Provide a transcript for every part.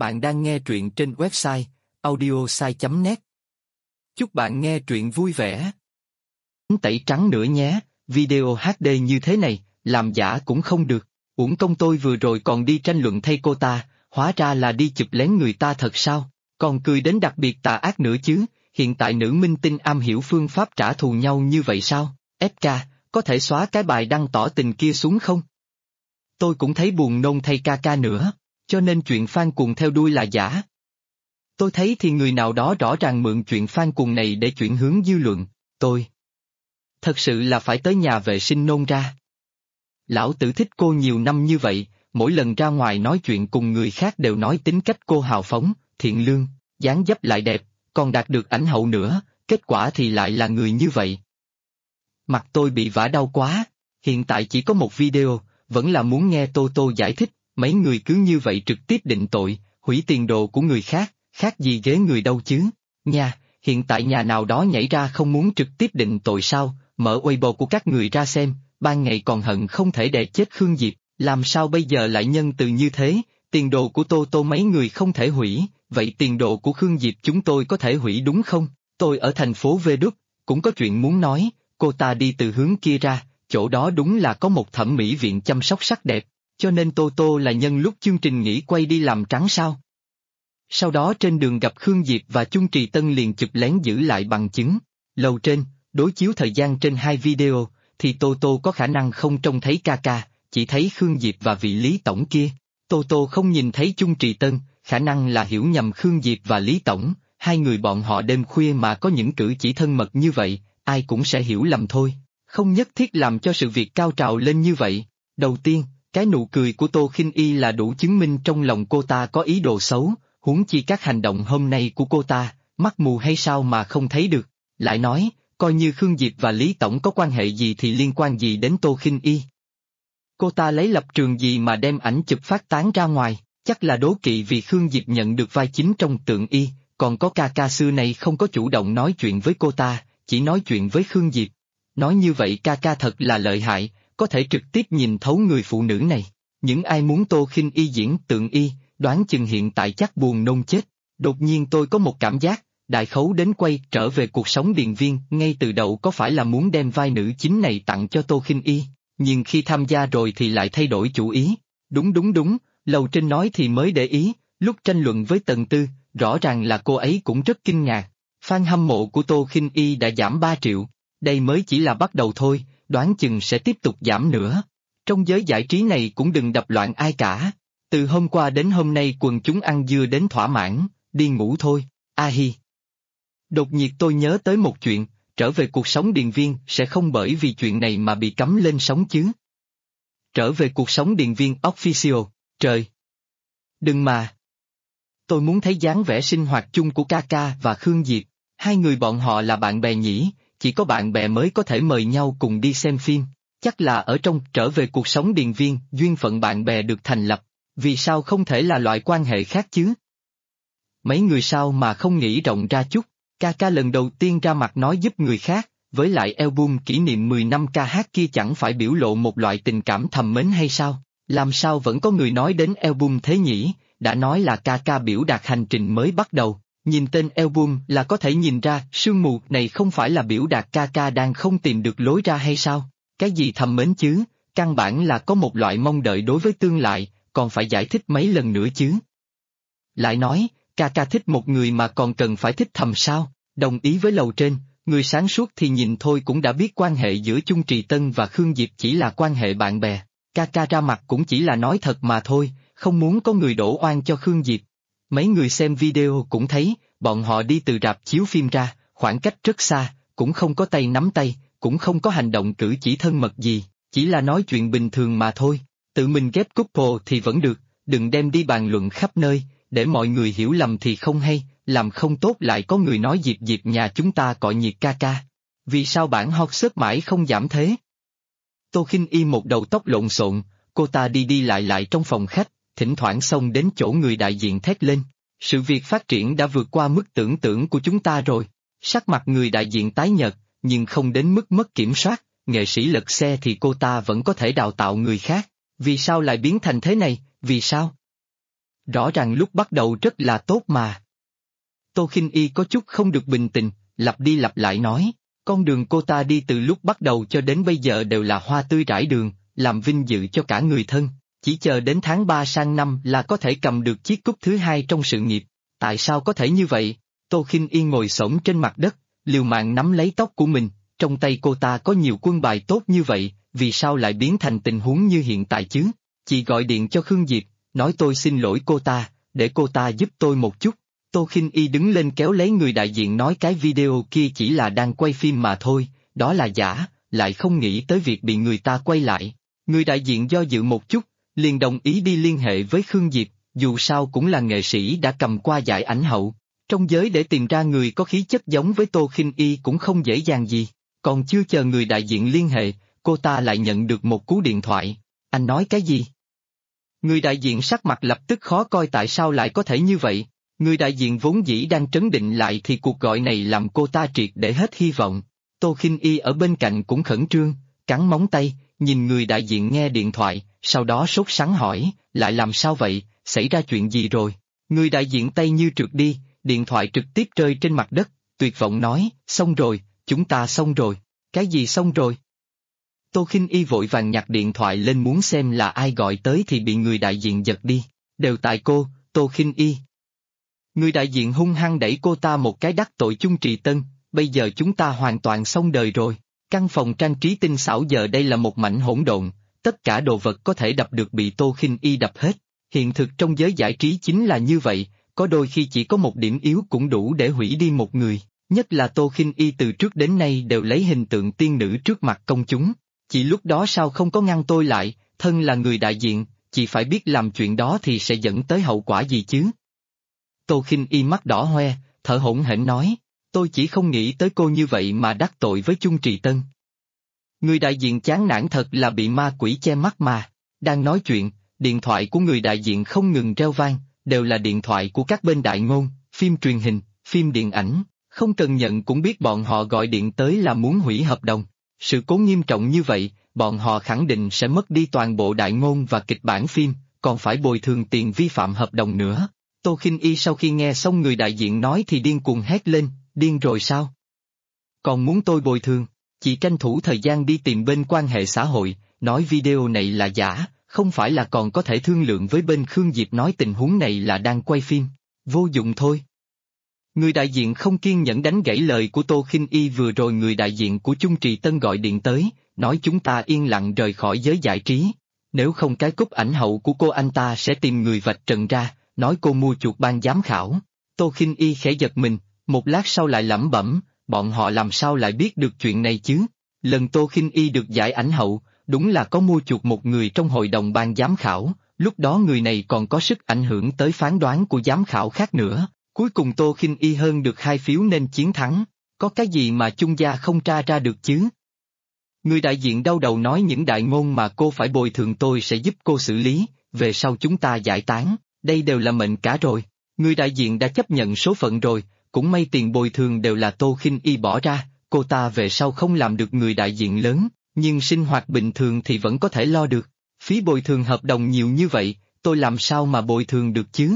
Bạn đang nghe truyện trên website audiosai.net. Chúc bạn nghe truyện vui vẻ. Tẩy trắng nữa nhé, video HD như thế này, làm giả cũng không được. Uổng công tôi vừa rồi còn đi tranh luận thay cô ta, hóa ra là đi chụp lén người ta thật sao? Còn cười đến đặc biệt tà ác nữa chứ, hiện tại nữ minh tinh am hiểu phương pháp trả thù nhau như vậy sao? FK, có thể xóa cái bài đăng tỏ tình kia xuống không? Tôi cũng thấy buồn nôn thay KK nữa. Cho nên chuyện fan cuồng theo đuôi là giả. Tôi thấy thì người nào đó rõ ràng mượn chuyện fan cuồng này để chuyển hướng dư luận, tôi thật sự là phải tới nhà vệ sinh nôn ra. Lão tử thích cô nhiều năm như vậy, mỗi lần ra ngoài nói chuyện cùng người khác đều nói tính cách cô hào phóng, thiện lương, dáng dấp lại đẹp, còn đạt được ảnh hậu nữa, kết quả thì lại là người như vậy. Mặt tôi bị vả đau quá, hiện tại chỉ có một video, vẫn là muốn nghe Tô Tô giải thích. Mấy người cứ như vậy trực tiếp định tội, hủy tiền đồ của người khác, khác gì ghế người đâu chứ. Nha, hiện tại nhà nào đó nhảy ra không muốn trực tiếp định tội sao, mở Weibo của các người ra xem, ban ngày còn hận không thể đè chết Khương Diệp, làm sao bây giờ lại nhân từ như thế, tiền đồ của Tô Tô mấy người không thể hủy, vậy tiền đồ của Khương Diệp chúng tôi có thể hủy đúng không? Tôi ở thành phố Vê Đúc, cũng có chuyện muốn nói, cô ta đi từ hướng kia ra, chỗ đó đúng là có một thẩm mỹ viện chăm sóc sắc đẹp. Cho nên Tô Tô là nhân lúc chương trình nghỉ quay đi làm trắng sao? Sau đó trên đường gặp Khương Diệp và Chung Trì Tân liền chụp lén giữ lại bằng chứng. Lầu trên, đối chiếu thời gian trên hai video, thì Tô Tô có khả năng không trông thấy KK, chỉ thấy Khương Diệp và vị Lý Tổng kia. Tô Tô không nhìn thấy Chung Trì Tân, khả năng là hiểu nhầm Khương Diệp và Lý Tổng, hai người bọn họ đêm khuya mà có những cử chỉ thân mật như vậy, ai cũng sẽ hiểu lầm thôi, không nhất thiết làm cho sự việc cao trào lên như vậy. Đầu tiên, cái nụ cười của Tô Khinh Y là đủ chứng minh trong lòng cô ta có ý đồ xấu, huống chi các hành động hôm nay của cô ta, mắt mù hay sao mà không thấy được. Lại nói, coi như Khương Diệp và Lý Tổng có quan hệ gì thì liên quan gì đến Tô Khinh Y. Cô ta lấy lập trường gì mà đem ảnh chụp phát tán ra ngoài, chắc là đố kỵ vì Khương Diệp nhận được vai chính trong Tượng Y, còn có ca xưa này không có chủ động nói chuyện với cô ta, chỉ nói chuyện với Khương Diệp. Nói như vậy ca thật là lợi hại, có thể trực tiếp nhìn thấu người phụ nữ này. Những ai muốn Tô Khinh Y diễn Tượng Y, đoán chừng hiện tại chắc buồn nôn chết. Đột nhiên tôi có một cảm giác, Đại Khấu đến quay Trở Về Cuộc Sống Điền Viên ngay từ đầu có phải là muốn đem vai nữ chính này tặng cho Tô Khinh Y, nhưng khi tham gia rồi thì lại thay đổi chủ ý. Đúng, Lầu Trên nói thì mới để ý, lúc tranh luận với Tần Tư, rõ ràng là cô ấy cũng rất kinh ngạc. Fan hâm mộ của Tô Khinh Y đã giảm 3 triệu, đây mới chỉ là bắt đầu thôi. Đoán chừng sẽ tiếp tục giảm nữa. Trong giới giải trí này cũng đừng đập loạn ai cả. Từ hôm qua đến hôm nay quần chúng ăn dưa đến thỏa mãn, đi ngủ thôi, hi. Đột nhiên tôi nhớ tới một chuyện, Trở Về Cuộc Sống Điền Viên sẽ không bởi vì chuyện này mà bị cấm lên sóng chứ. Trở Về Cuộc Sống Điền Viên Official, trời. Đừng mà. Tôi muốn thấy dáng vẻ sinh hoạt chung của KK và Khương Diệp, hai người bọn họ là bạn bè nhỉ? Chỉ có bạn bè mới có thể mời nhau cùng đi xem phim, chắc là ở trong Trở Về Cuộc Sống Điền Viên duyên phận bạn bè được thành lập, vì sao không thể là loại quan hệ khác chứ? Mấy người sao mà không nghĩ rộng ra chút, ca lần đầu tiên ra mặt nói giúp người khác, với lại album kỷ niệm 10 năm ca hát kia chẳng phải biểu lộ một loại tình cảm thầm mến hay sao? Làm sao vẫn có người nói đến album thế nhỉ? Đã nói là ca biểu đạt hành trình mới bắt đầu. Nhìn tên album là có thể nhìn ra sương mù này không phải là biểu đạt ca đang không tìm được lối ra hay sao? Cái gì thầm mến chứ, căn bản là có một loại mong đợi đối với tương lai, còn phải giải thích mấy lần nữa chứ. Lại nói, ca thích một người mà còn cần phải thích thầm sao? Đồng ý với Lầu Trên, người sáng suốt thì nhìn thôi cũng đã biết quan hệ giữa Chung Trì Tân và Khương Diệp chỉ là quan hệ bạn bè. Ca ra mặt cũng chỉ là nói thật mà thôi, không muốn có người đổ oan cho Khương Diệp. Mấy người xem video cũng thấy, bọn họ đi từ rạp chiếu phim ra, khoảng cách rất xa, cũng không có tay nắm tay, cũng không có hành động cử chỉ thân mật gì, chỉ là nói chuyện bình thường mà thôi. Tự mình ghép couple thì vẫn được, đừng đem đi bàn luận khắp nơi, để mọi người hiểu lầm thì không hay, làm không tốt lại có người nói Diệp nhà chúng ta cọ nhiệt ca. Vì sao bản hot search mãi không giảm thế? Tô Khinh Y một đầu tóc lộn xộn, cô ta đi lại trong phòng khách, thỉnh thoảng xông đến chỗ người đại diện thét lên. Sự việc phát triển đã vượt qua mức tưởng tượng của chúng ta rồi. Sắc mặt người đại diện tái nhợt, nhưng không đến mức mất kiểm soát, nghệ sĩ lật xe thì cô ta vẫn có thể đào tạo người khác. Vì sao lại biến thành thế này, vì sao? Rõ ràng lúc bắt đầu rất là tốt mà. Tô Khinh Y có chút không được bình tĩnh, lặp đi lặp lại nói, con đường cô ta đi từ lúc bắt đầu cho đến bây giờ đều là hoa tươi rải đường, làm vinh dự cho cả người thân, chỉ chờ đến tháng 3 sang năm là có thể cầm được chiếc cúp thứ hai trong sự nghiệp. Tại sao có thể như vậy? Tô Khinh Y ngồi xổm trên mặt đất, liều mạng nắm lấy tóc của mình, trong tay cô ta có nhiều quân bài tốt như vậy, vì sao lại biến thành tình huống như hiện tại chứ? Chị gọi điện cho Khương Diệp, nói tôi xin lỗi cô ta, để cô ta giúp tôi một chút. Tô Khinh Y đứng lên kéo lấy người đại diện nói cái video kia chỉ là đang quay phim mà thôi, đó là giả, lại không nghĩ tới việc bị người ta quay lại. Người đại diện do dự một chút, liền đồng ý đi liên hệ với Khương Diệp, dù sao cũng là nghệ sĩ đã cầm qua giải ảnh hậu. Trong giới để tìm ra người có khí chất giống với Tô Khinh Y cũng không dễ dàng gì, còn chưa chờ người đại diện liên hệ, cô ta lại nhận được một cú điện thoại. Anh nói cái gì? Người đại diện sắc mặt lập tức khó coi tại sao lại có thể như vậy. Người đại diện vốn dĩ đang trấn định lại thì cuộc gọi này làm cô ta triệt để hết hy vọng. Tô Khinh Y ở bên cạnh cũng khẩn trương, cắn móng tay, nhìn người đại diện nghe điện thoại, sau đó sốt sắng hỏi, lại làm sao vậy, xảy ra chuyện gì rồi? Người đại diện tay như trượt đi, điện thoại trực tiếp rơi trên mặt đất, tuyệt vọng nói, xong rồi, chúng ta xong rồi. Cái gì xong rồi? Tô Khinh Y vội vàng nhặt điện thoại lên muốn xem là ai gọi tới thì bị người đại diện giật đi. Đều tại cô, Tô Khinh Y. Người đại diện hung hăng đẩy cô ta một cái đắc tội chung Trì Tân, bây giờ chúng ta hoàn toàn xong đời rồi. Căn phòng trang trí tinh xảo giờ đây là một mảnh hỗn độn, tất cả đồ vật có thể đập được bị Tô Khinh Y đập hết. Hiện thực trong giới giải trí chính là như vậy, có đôi khi chỉ có một điểm yếu cũng đủ để hủy đi một người, nhất là Tô Khinh Y từ trước đến nay đều lấy hình tượng tiên nữ trước mặt công chúng. Chị lúc đó sao không có ngăn tôi lại, thân là người đại diện, chị phải biết làm chuyện đó thì sẽ dẫn tới hậu quả gì chứ. Tô Khinh Y mắt đỏ hoe, thở hổn hển nói, tôi chỉ không nghĩ tới cô như vậy mà đắc tội với Chung Trì Tân. Người đại diện chán nản thật là bị ma quỷ che mắt mà. Đang nói chuyện, điện thoại của người đại diện không ngừng reo vang, đều là điện thoại của các bên đại ngôn, phim truyền hình, phim điện ảnh, không cần nhận cũng biết bọn họ gọi điện tới là muốn hủy hợp đồng. Sự cố nghiêm trọng như vậy, bọn họ khẳng định sẽ mất đi toàn bộ đại ngôn và kịch bản phim, còn phải bồi thường tiền vi phạm hợp đồng nữa. Tô Khinh Y sau khi nghe xong người đại diện nói thì điên cuồng hét lên, điên rồi sao? Còn muốn tôi bồi thường? Chị tranh thủ thời gian đi tìm bên quan hệ xã hội, nói video này là giả, không phải là còn có thể thương lượng với bên Khương Diệp nói tình huống này là đang quay phim. Vô dụng thôi. Người đại diện không kiên nhẫn đánh gãy lời của Tô Khinh Y vừa rồi. Người đại diện của Chung Trì Tân gọi điện tới, nói chúng ta yên lặng rời khỏi giới giải trí. Nếu không cái cúp ảnh hậu của cô anh ta sẽ tìm người vạch trần ra, nói cô mua chuộc ban giám khảo. Tô Khinh Y khẽ giật mình, một lát sau lại lẩm bẩm, bọn họ làm sao lại biết được chuyện này chứ? Lần Tô Khinh Y được giải ảnh hậu, đúng là có mua chuộc một người trong hội đồng ban giám khảo, lúc đó người này còn có sức ảnh hưởng tới phán đoán của giám khảo khác nữa. Cuối cùng Tô Khinh Y hơn được 2 phiếu nên chiến thắng, có cái gì mà Chung gia không tra ra được chứ? Người đại diện đau đầu nói những đại ngôn mà cô phải bồi thường tôi sẽ giúp cô xử lý, về sau chúng ta giải tán, đây đều là mệnh cả rồi. Người đại diện đã chấp nhận số phận rồi, cũng may tiền bồi thường đều là Tô Khinh Y bỏ ra, cô ta về sau không làm được người đại diện lớn, nhưng sinh hoạt bình thường thì vẫn có thể lo được. Phí bồi thường hợp đồng nhiều như vậy, tôi làm sao mà bồi thường được chứ?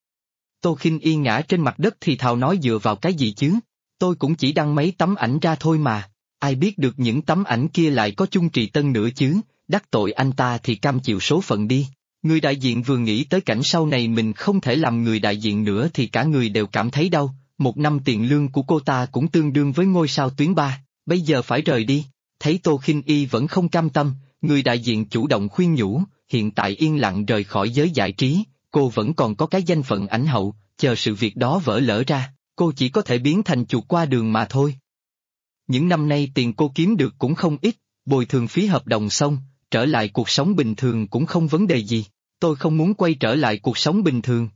Tô Khinh Y ngã trên mặt đất thì thào nói dựa vào cái gì chứ? Tôi cũng chỉ đăng mấy tấm ảnh ra thôi mà, ai biết được những tấm ảnh kia lại có Chung Trì Tân nữa chứ, đắc tội anh ta thì cam chịu số phận đi. Người đại diện vừa nghĩ tới cảnh sau này mình không thể làm người đại diện nữa thì cả người đều cảm thấy đau, 1 năm tiền lương của cô ta cũng tương đương với ngôi sao tuyến 3, bây giờ phải rời đi. Thấy Tô Khinh Y vẫn không cam tâm, người đại diện chủ động khuyên nhủ, hiện tại yên lặng rời khỏi giới giải trí, cô vẫn còn có cái danh phận ảnh hậu, chờ sự việc đó vỡ lỡ ra, cô chỉ có thể biến thành chuột qua đường mà thôi. Những năm nay tiền cô kiếm được cũng không ít, bồi thường phí hợp đồng xong, trở lại cuộc sống bình thường cũng không vấn đề gì, tôi không muốn quay trở lại cuộc sống bình thường.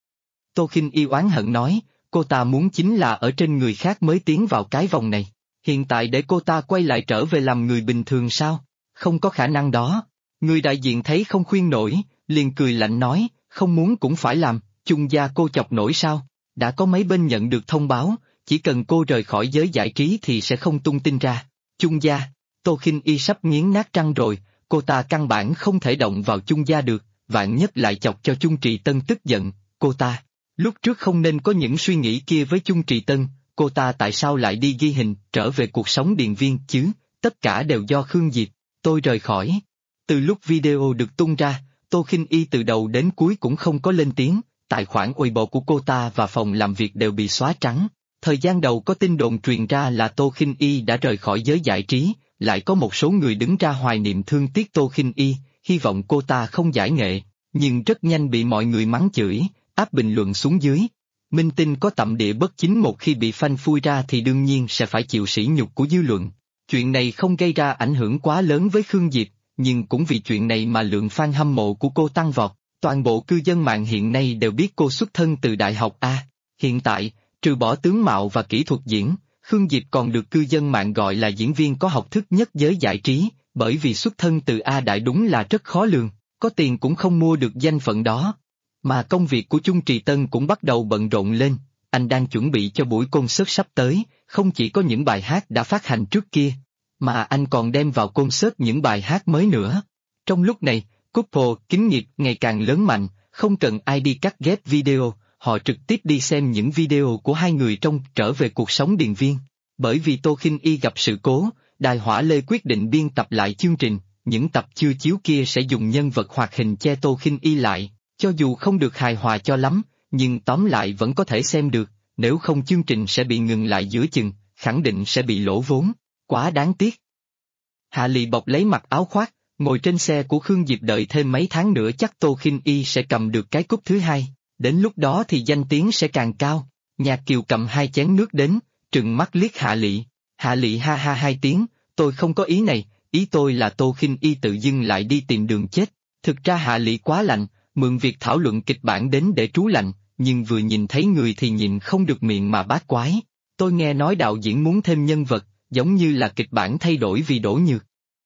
Tô Khinh Y oán hận nói, cô ta muốn chính là ở trên người khác mới tiến vào cái vòng này, hiện tại để cô ta quay lại trở về làm người bình thường sao? Không có khả năng đó. Người đại diện thấy không khuyên nổi, liền cười lạnh nói, không muốn cũng phải làm, Chung gia cô chọc nổi sao? Đã có mấy bên nhận được thông báo, chỉ cần cô rời khỏi giới giải trí thì sẽ không tung tin ra. Chung gia, Tô Khinh Y sắp nghiến nát răng rồi, cô ta căn bản không thể động vào Chung gia được, vạn nhất lại chọc cho Chung Trì Tân tức giận, cô ta. Lúc trước không nên có những suy nghĩ kia với Chung Trì Tân, cô ta tại sao lại đi ghi hình trở về cuộc sống điện viên chứ, tất cả đều do Khương Diệp. Tôi rời khỏi. Từ lúc video được tung ra, Tô Khinh Y từ đầu đến cuối cũng không có lên tiếng, tài khoản Weibo của cô ta và phòng làm việc đều bị xóa trắng. Thời gian đầu có tin đồn truyền ra là Tô Khinh Y đã rời khỏi giới giải trí, lại có một số người đứng ra hoài niệm thương tiếc Tô Khinh Y, hy vọng cô ta không giải nghệ, nhưng rất nhanh bị mọi người mắng chửi, áp bình luận xuống dưới. Minh tinh có tậm địa bất chính một khi bị phanh phui ra thì đương nhiên sẽ phải chịu sỉ nhục của dư luận. Chuyện này không gây ra ảnh hưởng quá lớn với Khương Diệp, nhưng cũng vì chuyện này mà lượng fan hâm mộ của cô tăng vọt. Toàn bộ cư dân mạng hiện nay đều biết cô xuất thân từ Đại học A. Hiện tại, trừ bỏ tướng mạo và kỹ thuật diễn, Khương Diệp còn được cư dân mạng gọi là diễn viên có học thức nhất giới giải trí, bởi vì xuất thân từ A Đại đúng là rất khó lường, có tiền cũng không mua được danh phận đó. Mà công việc của Chung Trì Tân cũng bắt đầu bận rộn lên, anh đang chuẩn bị cho buổi concert sắp tới, không chỉ có những bài hát đã phát hành trước kia, mà anh còn đem vào concert những bài hát mới nữa. Trong lúc này, couple kính nghiệp ngày càng lớn mạnh, không cần ai đi cắt ghép video, họ trực tiếp đi xem những video của hai người trong trở về cuộc sống điện viên. Bởi vì Tô Khinh Y gặp sự cố, Đài Hỏa Lê quyết định biên tập lại chương trình, những tập chưa chiếu kia sẽ dùng nhân vật hoạt hình che Tô Khinh Y lại, cho dù không được hài hòa cho lắm, nhưng tóm lại vẫn có thể xem được, nếu không chương trình sẽ bị ngừng lại giữa chừng, khẳng định sẽ bị lỗ vốn, quá đáng tiếc. Hạ Lị bọc lấy mặc áo khoác, ngồi trên xe của Khương Diệp đợi thêm mấy tháng nữa chắc Tô Khinh Y sẽ cầm được cái cúp thứ hai, đến lúc đó thì danh tiếng sẽ càng cao. Nhạc Kiều cầm 2 chén nước đến, trừng mắt liếc Hạ Lị. Hạ Lị ha ha 2 tiếng, tôi không có ý này, ý tôi là Tô Khinh Y tự dưng lại đi tìm đường chết. Thực ra Hạ Lị quá lạnh, mượn việc thảo luận kịch bản đến để trú lạnh, nhưng vừa nhìn thấy người thì nhịn không được miệng mà bát quái. Tôi nghe nói đạo diễn muốn thêm nhân vật, giống như là kịch bản thay đổi vì Đỗ Nhược.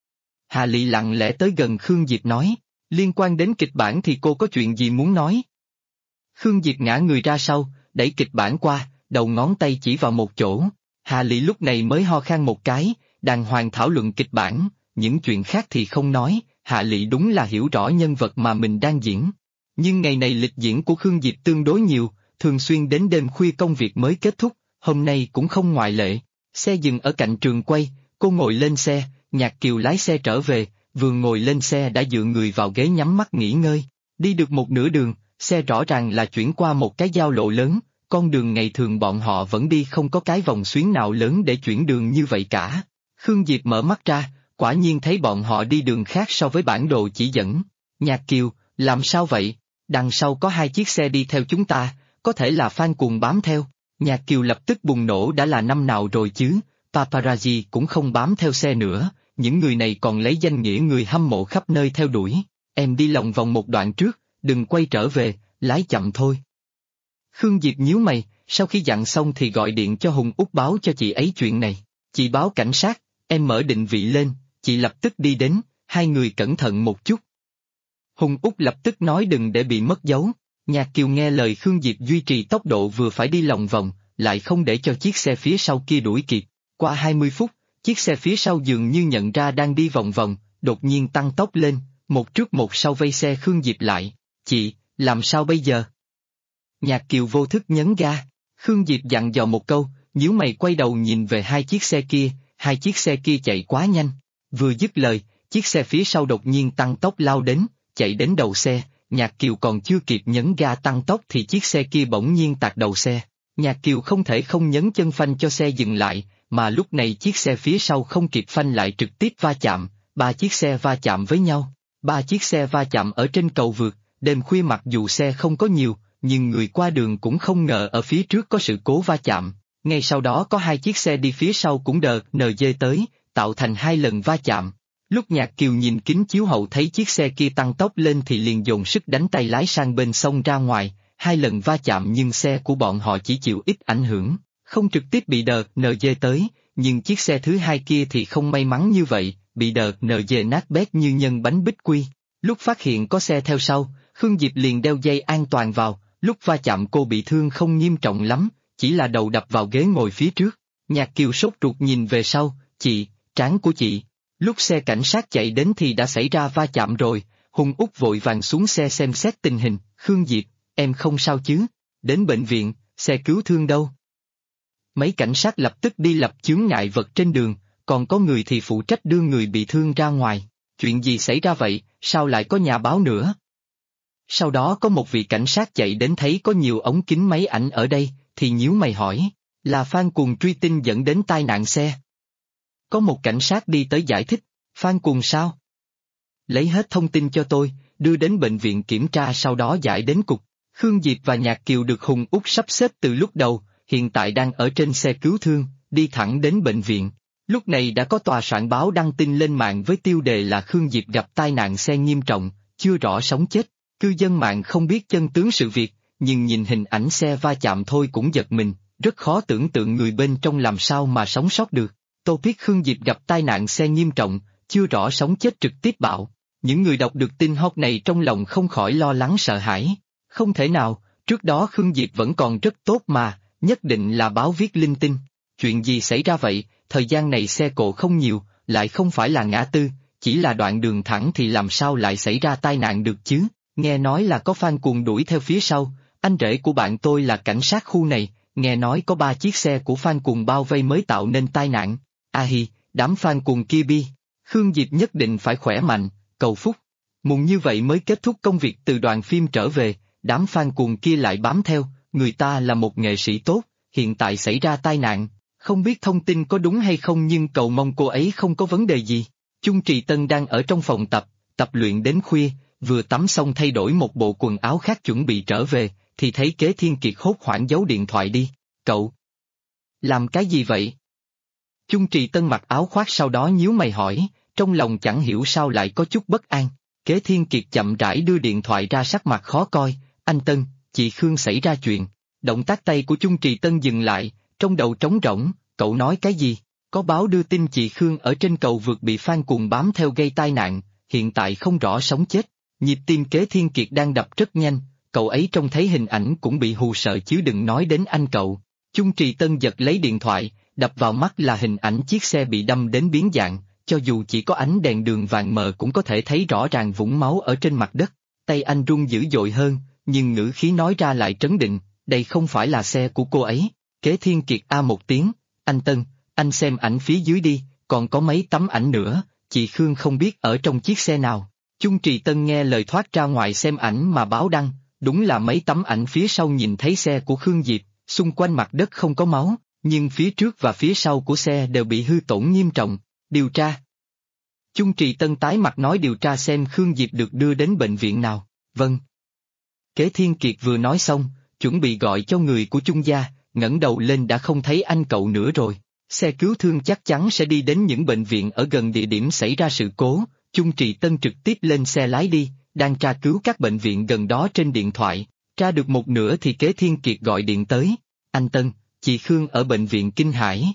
Hạ Lị lặng lẽ tới gần Khương Diệp nói, liên quan đến kịch bản thì cô có chuyện gì muốn nói? Khương Diệp ngã người ra sau, đẩy kịch bản qua, đầu ngón tay chỉ vào một chỗ. Hạ Lị lúc này mới ho khan một cái, đàng hoàng thảo luận kịch bản, những chuyện khác thì không nói. Hạ Lị đúng là hiểu rõ nhân vật mà mình đang diễn. Nhưng ngày này lịch diễn của Khương Diệp tương đối nhiều, thường xuyên đến đêm khuya công việc mới kết thúc, hôm nay cũng không ngoại lệ. Xe dừng ở cạnh trường quay, cô ngồi lên xe, Nhạc Kiều lái xe trở về, vừa ngồi lên xe đã dựa người vào ghế nhắm mắt nghỉ ngơi. Đi được một nửa đường, xe rõ ràng là chuyển qua một cái giao lộ lớn, con đường ngày thường bọn họ vẫn đi không có cái vòng xuyến nào lớn để chuyển đường như vậy cả. Khương Diệp mở mắt ra, quả nhiên thấy bọn họ đi đường khác so với bản đồ chỉ dẫn. Nhạc Kiều, làm sao vậy? Đằng sau có 2 chiếc xe đi theo chúng ta, có thể là fan cuồng bám theo. Nhạc Kiều lập tức bùng nổ, đã là năm nào rồi chứ, paparazzi cũng không bám theo xe nữa, những người này còn lấy danh nghĩa người hâm mộ khắp nơi theo đuổi. Em đi lòng vòng một đoạn trước, đừng quay trở về, lái chậm thôi. Khương Diệp nhíu mày, sau khi dặn xong thì gọi điện cho Hùng Út báo cho chị ấy chuyện này. Chị báo cảnh sát, em mở định vị lên, chị lập tức đi đến, 2 người cẩn thận một chút. Hùng Út lập tức nói đừng để bị mất dấu. Nhạc Kiều nghe lời Khương Diệp duy trì tốc độ vừa phải đi lòng vòng, lại không để cho chiếc xe phía sau kia đuổi kịp. Qua 20 phút, chiếc xe phía sau dường như nhận ra đang đi vòng vòng, đột nhiên tăng tốc lên, một trước một sau vây xe Khương Diệp lại. Chị, làm sao bây giờ? Nhạc Kiều vô thức nhấn ga. Khương Diệp dặn dò một câu, nhíu mày quay đầu nhìn về 2 chiếc xe kia, 2 chiếc xe kia chạy quá nhanh. Vừa dứt lời, chiếc xe phía sau đột nhiên tăng tốc lao đến, chạy đến đầu xe. Nhạc Kiều còn chưa kịp nhấn ga tăng tốc thì chiếc xe kia bỗng nhiên tạt đầu xe. Nhạc Kiều không thể không nhấn chân phanh cho xe dừng lại, mà lúc này chiếc xe phía sau không kịp phanh lại trực tiếp va chạm, 3 chiếc xe va chạm với nhau. 3 chiếc xe va chạm ở trên cầu vượt, đêm khuya mặc dù xe không có nhiều, nhưng người qua đường cũng không ngờ ở phía trước có sự cố va chạm. Ngay sau đó có 2 chiếc xe đi phía sau cũng đờ NG tới, tạo thành 2 lần va chạm. Lúc Nhạc Kiều nhìn kính chiếu hậu thấy chiếc xe kia tăng tốc lên thì liền dồn sức đánh tay lái sang bên sông ra ngoài, 2 lần va chạm nhưng xe của bọn họ chỉ chịu ít ảnh hưởng, không trực tiếp bị đờ NG tới, nhưng chiếc xe thứ 2 kia thì không may mắn như vậy, bị đờ NG nát bét như nhân bánh bích quy. Lúc phát hiện có xe theo sau, Khương Diệp liền đeo dây an toàn vào, lúc va chạm cô bị thương không nghiêm trọng lắm, chỉ là đầu đập vào ghế ngồi phía trước. Nhạc Kiều sốt ruột nhìn về sau, chị, trán của chị. Lúc xe cảnh sát chạy đến thì đã xảy ra va chạm rồi, Hùng Úc vội vàng xuống xe xem xét tình hình. Khương Diệp, em không sao chứ? Đến bệnh viện, xe cứu thương đâu? Mấy cảnh sát lập tức đi lập chướng ngại vật trên đường, còn có người thì phụ trách đưa người bị thương ra ngoài. Chuyện gì xảy ra vậy, sao lại có nhà báo nữa? Sau đó có một vị cảnh sát chạy đến thấy có nhiều ống kính máy ảnh ở đây, thì nhíu mày hỏi, là Phan Cuồng truy tin dẫn đến tai nạn xe. Có một cảnh sát đi tới giải thích, Phan Cuồng sao? Lấy hết thông tin cho tôi, đưa đến bệnh viện kiểm tra sau đó giải đến cục. Khương Diệp và Nhạc Kiều được Hùng Úc sắp xếp từ lúc đầu, hiện tại đang ở trên xe cứu thương, đi thẳng đến bệnh viện. Lúc này đã có tòa soạn báo đăng tin lên mạng với tiêu đề là Khương Diệp gặp tai nạn xe nghiêm trọng, chưa rõ sống chết. Cư dân mạng không biết chân tướng sự việc, nhưng nhìn hình ảnh xe va chạm thôi cũng giật mình, rất khó tưởng tượng người bên trong làm sao mà sống sót được. Topic Khương Diệp gặp tai nạn xe nghiêm trọng, chưa rõ sống chết trực tiếp bạo. Những người đọc được tin hot này trong lòng không khỏi lo lắng sợ hãi. Không thể nào, trước đó Khương Diệp vẫn còn rất tốt mà, nhất định là báo viết linh tinh. Chuyện gì xảy ra vậy, thời gian này xe cộ không nhiều, lại không phải là ngã tư, chỉ là đoạn đường thẳng thì làm sao lại xảy ra tai nạn được chứ? Nghe nói là có Phan Cuồng đuổi theo phía sau, anh rể của bạn tôi là cảnh sát khu này, nghe nói có 3 chiếc xe của Phan Cuồng bao vây mới tạo nên tai nạn. A hi, đám Phan Cuồng kia bi. Khương Diệp nhất định phải khỏe mạnh, cầu phúc. Muộn như vậy mới kết thúc công việc từ đoàn phim trở về, đám Phan Cuồng kia lại bám theo, người ta là một nghệ sĩ tốt, hiện tại xảy ra tai nạn, không biết thông tin có đúng hay không nhưng cầu mong cô ấy không có vấn đề gì. Chung Trì Tân đang ở trong phòng tập luyện đến khuya, vừa tắm xong thay đổi một bộ quần áo khác chuẩn bị trở về, thì thấy Kế Thiên Kiệt hốt hoảng giấu điện thoại đi. Cậu làm cái gì vậy? Chung Trì Tân mặc áo khoác sau đó nhíu mày hỏi, trong lòng chẳng hiểu sao lại có chút bất an. Kế Thiên Kiệt chậm rãi đưa điện thoại ra sắc mặt khó coi, anh Tân, chị Khương xảy ra chuyện. Động tác tay của Chung Trì Tân dừng lại, trong đầu trống rỗng, cậu nói cái gì? Có báo đưa tin chị Khương ở trên cầu vượt bị Phan Cuồng bám theo gây tai nạn, hiện tại không rõ sống chết. Nhịp tim Kế Thiên Kiệt đang đập rất nhanh, cậu ấy trông thấy hình ảnh cũng bị hù sợ chứ đừng nói đến anh cậu. Chung Trì Tân giật lấy điện thoại, đập vào mắt là hình ảnh chiếc xe bị đâm đến biến dạng, cho dù chỉ có ánh đèn đường vàng mờ cũng có thể thấy rõ ràng vũng máu ở trên mặt đất. Tay anh run dữ dội hơn, nhưng ngữ khí nói ra lại trấn định, đây không phải là xe của cô ấy. Kế Thiên Kiệt a một tiếng, anh Tân, anh xem ảnh phía dưới đi, còn có mấy tấm ảnh nữa, chị Khương không biết ở trong chiếc xe nào. Chung Trì Tân nghe lời thoát ra ngoài xem ảnh mà báo đăng, đúng là mấy tấm ảnh phía sau nhìn thấy xe của Khương Diệp, xung quanh mặt đất không có máu, nhưng phía trước và phía sau của xe đều bị hư tổn nghiêm trọng. Điều tra. Chung Trì Tân tái mặt nói điều tra xem Khương Diệp được đưa đến bệnh viện nào. Vâng. Kế Thiên Kiệt vừa nói xong, chuẩn bị gọi cho người của Chung gia, ngẩng đầu lên đã không thấy anh cậu nữa rồi. Xe cứu thương chắc chắn sẽ đi đến những bệnh viện ở gần địa điểm xảy ra sự cố. Chung Trì Tân trực tiếp lên xe lái đi, đang tra cứu các bệnh viện gần đó trên điện thoại. Tra được một nửa thì Kế Thiên Kiệt gọi điện tới. Anh Tân, chị Khương ở bệnh viện Kinh Hải.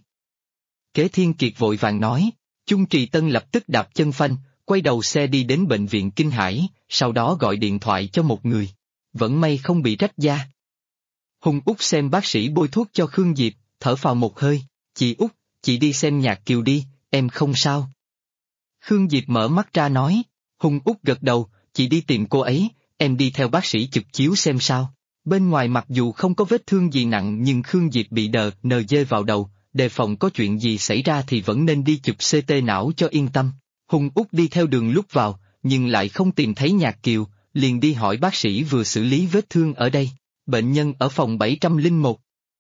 Kế Thiên Kiệt vội vàng nói. Chung Trì Tân lập tức đạp chân phanh, quay đầu xe đi đến bệnh viện Kinh Hải, sau đó gọi điện thoại cho một người. Vẫn may không bị rách da. Hùng Úc xem bác sĩ bôi thuốc cho Khương Diệp, thở phào một hơi. Chị Úc, chị đi xem Nhạc Kiều đi, em không sao. Khương Diệp mở mắt ra nói. Hùng Úc gật đầu, chị đi tìm cô ấy, em đi theo bác sĩ chụp chiếu xem sao. Bên ngoài mặc dù không có vết thương gì nặng nhưng Khương Diệp bị NG vào đầu, đề phòng có chuyện gì xảy ra thì vẫn nên đi chụp CT não cho yên tâm. Hùng Úc đi theo đường lúc vào, nhưng lại không tìm thấy Nhạc Kiều, liền đi hỏi bác sĩ vừa xử lý vết thương ở đây. Bệnh nhân ở phòng 701.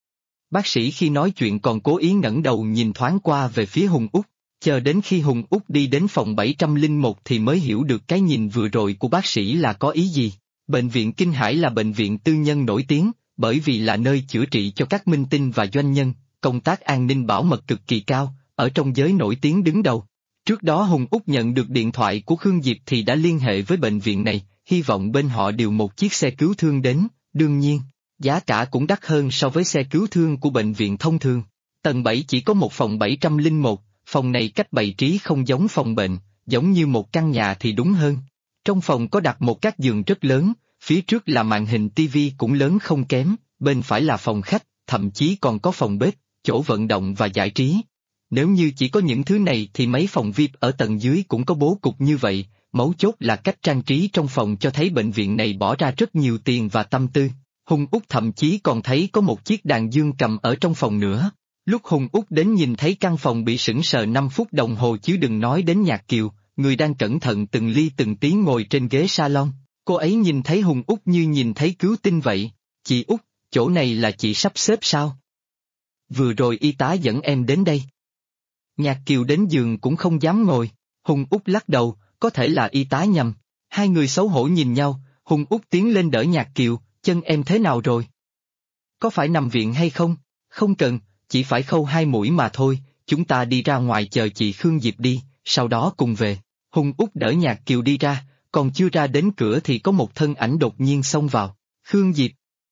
Bác sĩ khi nói chuyện còn cố ý ngẩng đầu nhìn thoáng qua về phía Hùng Úc, chờ đến khi Hùng Úc đi đến phòng 701 thì mới hiểu được cái nhìn vừa rồi của bác sĩ là có ý gì. Bệnh viện Kinh Hải là bệnh viện tư nhân nổi tiếng, bởi vì là nơi chữa trị cho các minh tinh và doanh nhân, công tác an ninh bảo mật cực kỳ cao, ở trong giới nổi tiếng đứng đầu. Trước đó Hùng Úc nhận được điện thoại của Khương Diệp thì đã liên hệ với bệnh viện này, hy vọng bên họ điều một chiếc xe cứu thương đến, đương nhiên, giá cả cũng đắt hơn so với xe cứu thương của bệnh viện thông thường. Tầng 7 chỉ có một phòng 701, phòng này cách bày trí không giống phòng bệnh, giống như một căn nhà thì đúng hơn. Trong phòng có đặt một các giường rất lớn, phía trước là màn hình TV cũng lớn không kém, bên phải là phòng khách, thậm chí còn có phòng bếp, chỗ vận động và giải trí. Nếu như chỉ có những thứ này thì mấy phòng VIP ở tầng dưới cũng có bố cục như vậy, mấu chốt là cách trang trí trong phòng cho thấy bệnh viện này bỏ ra rất nhiều tiền và tâm tư. Hùng Út thậm chí còn thấy có một chiếc đàn dương cầm ở trong phòng nữa. Lúc Hùng Út đến nhìn thấy căn phòng bị sững sờ 5 phút đồng hồ chứ đừng nói đến Nhạc Kiều, người đang cẩn thận từng ly từng tí ngồi trên ghế salon. Cô ấy nhìn thấy Hùng Út như nhìn thấy cứu tinh vậy. Chị Út, chỗ này là chị sắp xếp sao? Vừa rồi y tá dẫn em đến đây. Nhạc Kiều đến giường cũng không dám ngồi. Hùng Út lắc đầu, có thể là y tá nhầm. Hai người xấu hổ nhìn nhau, Hùng Út tiến lên đỡ Nhạc Kiều, chân em thế nào rồi? Có phải nằm viện hay không? Không cần, chỉ phải khâu 2 mũi mà thôi, chúng ta đi ra ngoài chờ chị Khương Diệp đi, sau đó cùng về. Hùng Út đỡ Nhạc Kiều đi ra, còn chưa ra đến cửa thì có một thân ảnh đột nhiên xông vào. Khương Diệp.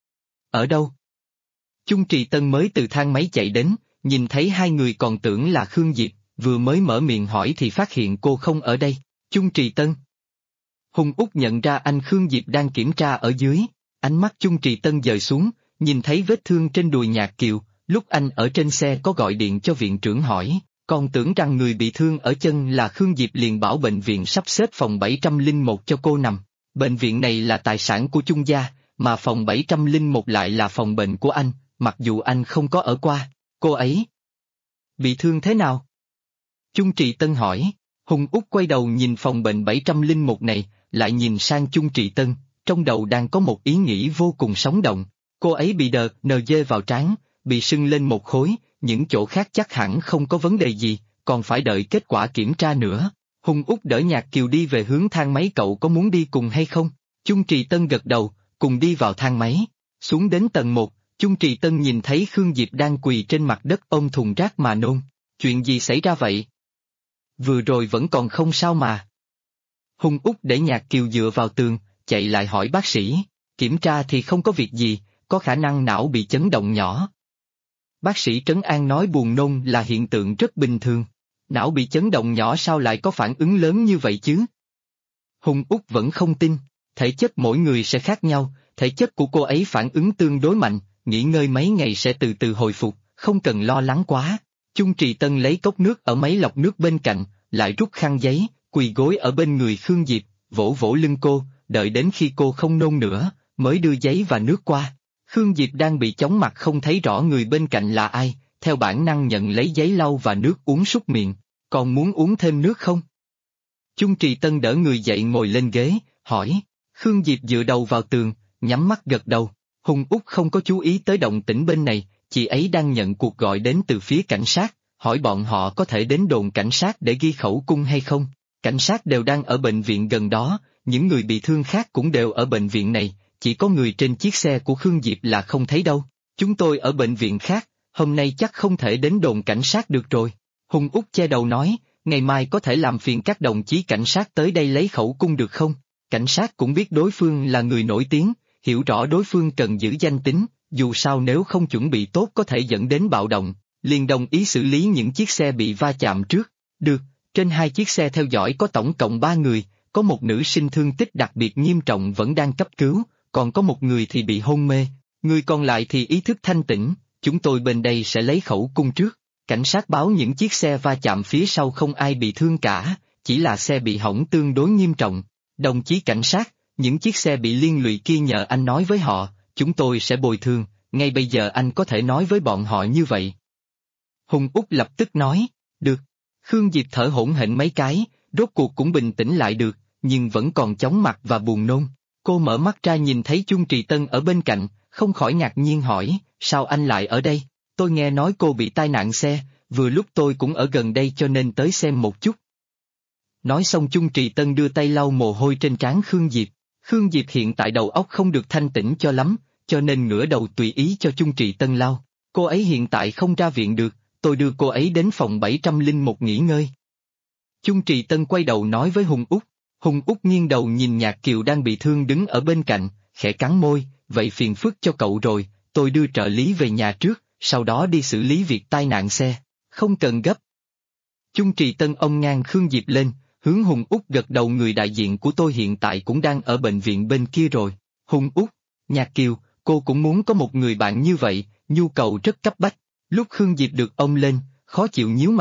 Ở đâu? Chung Trì Tân mới từ thang máy chạy đến, nhìn thấy hai người còn tưởng là Khương Diệp, vừa mới mở miệng hỏi thì phát hiện cô không ở đây. Chung Trì Tân. Hùng Út nhận ra anh Khương Diệp đang kiểm tra ở dưới, ánh mắt Chung Trì Tân dời xuống, nhìn thấy vết thương trên đùi Nhạc Kiều, lúc anh ở trên xe có gọi điện cho viện trưởng hỏi, còn tưởng rằng người bị thương ở chân là Khương Diệp liền bảo bệnh viện sắp xếp phòng 701 cho cô nằm. Bệnh viện này là tài sản của Chung gia, mà phòng 701 lại là phòng bệnh của anh, mặc dù anh không có ở qua. Cô ấy bị thương thế nào? Chung Trì Tân hỏi. Hùng Út quay đầu nhìn phòng bệnh 701 này, lại nhìn sang Chung Trì Tân, trong đầu đang có một ý nghĩ vô cùng sống động. Cô ấy bị đờ NG vào trán, bị sưng lên một khối, những chỗ khác chắc hẳn không có vấn đề gì, còn phải đợi kết quả kiểm tra nữa. Hùng Út đỡ Nhạc Kiều đi về hướng thang máy, cậu có muốn đi cùng hay không? Chung Trì Tân gật đầu, cùng đi vào thang máy. Xuống đến tầng 1, Chung Trì Tân nhìn thấy Khương Diệp đang quỳ trên mặt đất ôm thùng rác mà nôn. Chuyện gì xảy ra vậy? Vừa rồi vẫn còn không sao mà. Hùng Út để Nhạc Kiều dựa vào tường, chạy lại hỏi bác sĩ. Kiểm tra thì không có việc gì, có khả năng não bị chấn động nhỏ. Bác sĩ trấn an nói buồn nôn là hiện tượng rất bình thường. Não bị chấn động nhỏ sao lại có phản ứng lớn như vậy chứ? Hùng Út vẫn không tin, thể chất mỗi người sẽ khác nhau, thể chất của cô ấy phản ứng tương đối mạnh, nghỉ ngơi mấy ngày sẽ từ từ hồi phục, không cần lo lắng quá. Chung Trì Tân lấy cốc nước ở máy lọc nước bên cạnh, lại rút khăn giấy, quỳ gối ở bên người Khương Diệp, vỗ vỗ lưng cô, đợi đến khi cô không nôn nữa, mới đưa giấy và nước qua. Khương Diệp đang bị chóng mặt không thấy rõ người bên cạnh là ai, theo bản năng nhận lấy giấy lau và nước uống súc miệng. Còn muốn uống thêm nước không? Chung Trì Tân đỡ người dậy ngồi lên ghế, hỏi. Khương Diệp dựa đầu vào tường, nhắm mắt gật đầu. Hùng Út không có chú ý tới động tĩnh bên này, chị ấy đang nhận cuộc gọi đến từ phía cảnh sát, hỏi bọn họ có thể đến đồn cảnh sát để ghi khẩu cung hay không. Cảnh sát đều đang ở bệnh viện gần đó, những người bị thương khác cũng đều ở bệnh viện này, chỉ có người trên chiếc xe của Khương Diệp là không thấy đâu. Chúng tôi ở bệnh viện khác, hôm nay chắc không thể đến đồn cảnh sát được rồi. Hùng Út che đầu nói, ngày mai có thể làm phiền các đồng chí cảnh sát tới đây lấy khẩu cung được không? Cảnh sát cũng biết đối phương là người nổi tiếng, hiểu rõ đối phương cần giữ danh tính, dù sao nếu không chuẩn bị tốt có thể dẫn đến bạo động, liền đồng ý xử lý những chiếc xe bị va chạm trước. Được, trên 2 chiếc xe theo dõi có tổng cộng 3 người, có một nữ sinh thương tích đặc biệt nghiêm trọng vẫn đang cấp cứu, còn có một người thì bị hôn mê, người còn lại thì ý thức thanh tỉnh, chúng tôi bên đây sẽ lấy khẩu cung trước. Cảnh sát báo những chiếc xe va chạm phía sau không ai bị thương cả, chỉ là xe bị hỏng tương đối nghiêm trọng. Đồng chí cảnh sát, những chiếc xe bị liên lụy kia nhờ anh nói với họ, chúng tôi sẽ bồi thường, ngay bây giờ anh có thể nói với bọn họ như vậy. Hùng Út lập tức nói, được. Khương Diệp thở hổn hển mấy cái, rốt cuộc cũng bình tĩnh lại được, nhưng vẫn còn chóng mặt và buồn nôn. Cô mở mắt ra nhìn thấy Chung Trì Tân ở bên cạnh, không khỏi ngạc nhiên hỏi, sao anh lại ở đây? Tôi nghe nói cô bị tai nạn xe, vừa lúc tôi cũng ở gần đây cho nên tới xem một chút. Nói xong Chung Trì Tân đưa tay lau mồ hôi trên trán Khương Diệp. Khương Diệp hiện tại đầu óc không được thanh tĩnh cho lắm, cho nên ngửa đầu tùy ý cho Chung Trì Tân lau. Cô ấy hiện tại không ra viện được, tôi đưa cô ấy đến phòng 701 nghỉ ngơi. Chung Trì Tân quay đầu nói với Hùng Út. Hùng Út nghiêng đầu nhìn Nhạc Kiều đang bị thương đứng ở bên cạnh, khẽ cắn môi, vậy phiền phức cho cậu rồi, tôi đưa trợ lý về nhà trước, sau đó đi xử lý việc tai nạn xe, không cần gấp. Chung Trì Tân ông ngang Khương Diệp lên, hướng Hùng Út gật đầu, người đại diện của tôi hiện tại cũng đang ở bệnh viện bên kia rồi. Hùng Út, Nhạc Kiều, cô cũng muốn có một người bạn như vậy, nhu cầu rất cấp bách. Lúc Khương Diệp được ông lên, khó chịu nhíu mày,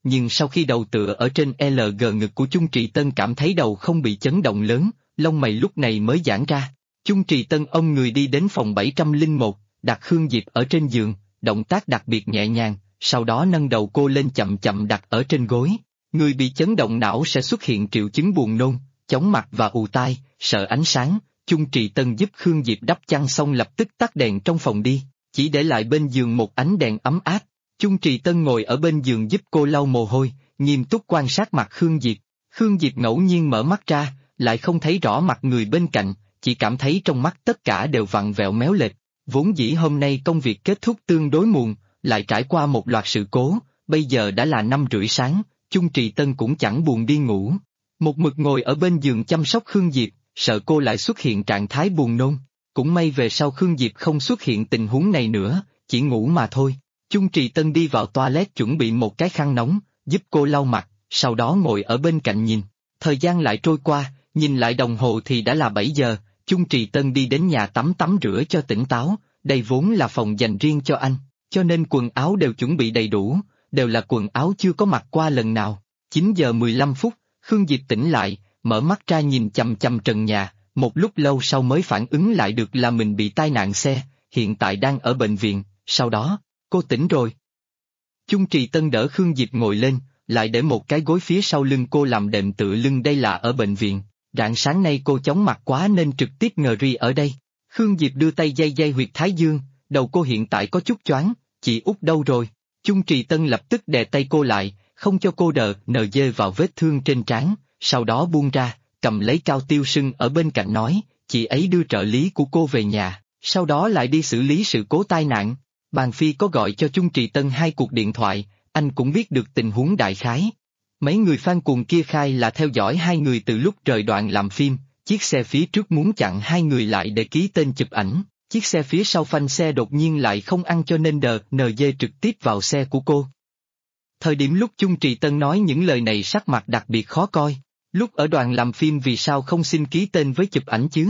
nhưng sau khi đầu tựa ở trên LG ngực của Chung Trì Tân cảm thấy đầu không bị chấn động lớn, lông mày lúc này mới giãn ra. Chung Trì Tân ôm người đi đến phòng 701, đặt Khương Diệp ở trên giường, động tác đặc biệt nhẹ nhàng, sau đó nâng đầu cô lên chậm chậm đặt ở trên gối. Người bị chấn động não sẽ xuất hiện triệu chứng buồn nôn, chóng mặt và ù tai, sợ ánh sáng. Chung Trì Tân giúp Khương Diệp đắp chăn xong lập tức tắt đèn trong phòng đi, chỉ để lại bên giường một ánh đèn ấm áp. Chung Trì Tân ngồi ở bên giường giúp cô lau mồ hôi, nghiêm túc quan sát mặt Khương Diệp. Khương Diệp ngẫu nhiên mở mắt ra, lại không thấy rõ mặt người bên cạnh, chỉ cảm thấy trong mắt tất cả đều vặn vẹo méo lệch. Vốn dĩ hôm nay công việc kết thúc tương đối muộn, lại trải qua một loạt sự cố, bây giờ đã là 5:30 sáng, Chung Trì Tân cũng chẳng buồn đi ngủ. Một mực ngồi ở bên giường chăm sóc Khương Diệp, sợ cô lại xuất hiện trạng thái buồn nôn. Cũng may về sau Khương Diệp không xuất hiện tình huống này nữa, chỉ ngủ mà thôi. Chung Trì Tân đi vào toilet chuẩn bị một cái khăn nóng, giúp cô lau mặt, sau đó ngồi ở bên cạnh nhìn. Thời gian lại trôi qua, nhìn lại đồng hồ thì đã là 7 giờ, Chung Trì Tân đi đến nhà tắm tắm rửa cho tỉnh táo, đây vốn là phòng dành riêng cho anh, cho nên quần áo đều chuẩn bị đầy đủ, đều là quần áo chưa có mặc qua lần nào. 9 giờ 15 phút, Khương Diệp tỉnh lại, mở mắt ra nhìn chằm chằm trần nhà, một lúc lâu sau mới phản ứng lại được là mình bị tai nạn xe, hiện tại đang ở bệnh viện, sau đó, cô tỉnh rồi. Chung Trì Tân đỡ Khương Diệp ngồi lên, lại để một cái gối phía sau lưng cô làm đệm tựa lưng, đây là ở bệnh viện. Rạng sáng nay cô chóng mặt quá nên trực tiếp ngờ ri ở đây. Khương Diệp đưa tay day huyệt thái dương, đầu cô hiện tại có chút choáng, chị Út đâu rồi? Chung Trì Tân lập tức đè tay cô lại, không cho cô nờ dê vào vết thương trên trán, sau đó buông ra, cầm lấy cao tiêu sưng ở bên cạnh nói, chị ấy đưa trợ lý của cô về nhà, sau đó lại đi xử lý sự cố tai nạn. Bàn Phi có gọi cho Chung Trì Tân 2 cuộc điện thoại, anh cũng biết được tình huống đại khái. Mấy người fan cuồng kia khai là theo dõi hai người từ lúc rời đoạn làm phim, chiếc xe phía trước muốn chặn hai người lại để ký tên chụp ảnh, chiếc xe phía sau phanh xe đột nhiên lại không ăn cho nên NG trực tiếp vào xe của cô. Thời điểm lúc Chung Trì Tân nói những lời này sắc mặt đặc biệt khó coi, lúc ở đoàn làm phim vì sao không xin ký tên với chụp ảnh chứ?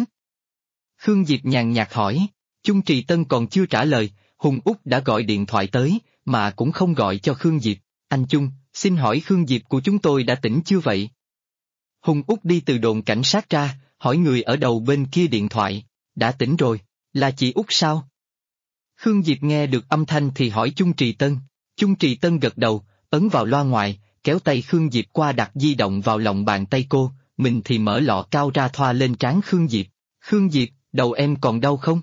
Khương Diệp nhàn nhạt hỏi, Chung Trì Tân còn chưa trả lời, Hùng Út đã gọi điện thoại tới, mà cũng không gọi cho Khương Diệp, anh Chung, xin hỏi Khương Diệp của chúng tôi đã tỉnh chưa vậy? Hùng Út đi từ đồn cảnh sát ra, hỏi người ở đầu bên kia điện thoại, đã tỉnh rồi, là chị Út sao? Khương Diệp nghe được âm thanh thì hỏi Chung Trì Tân, Chung Trì Tân gật đầu, ấn vào loa ngoài, kéo tay Khương Diệp qua đặt di động vào lòng bàn tay cô, mình thì mở lọ cao ra thoa lên trán Khương Diệp, Khương Diệp, đầu em còn đau không?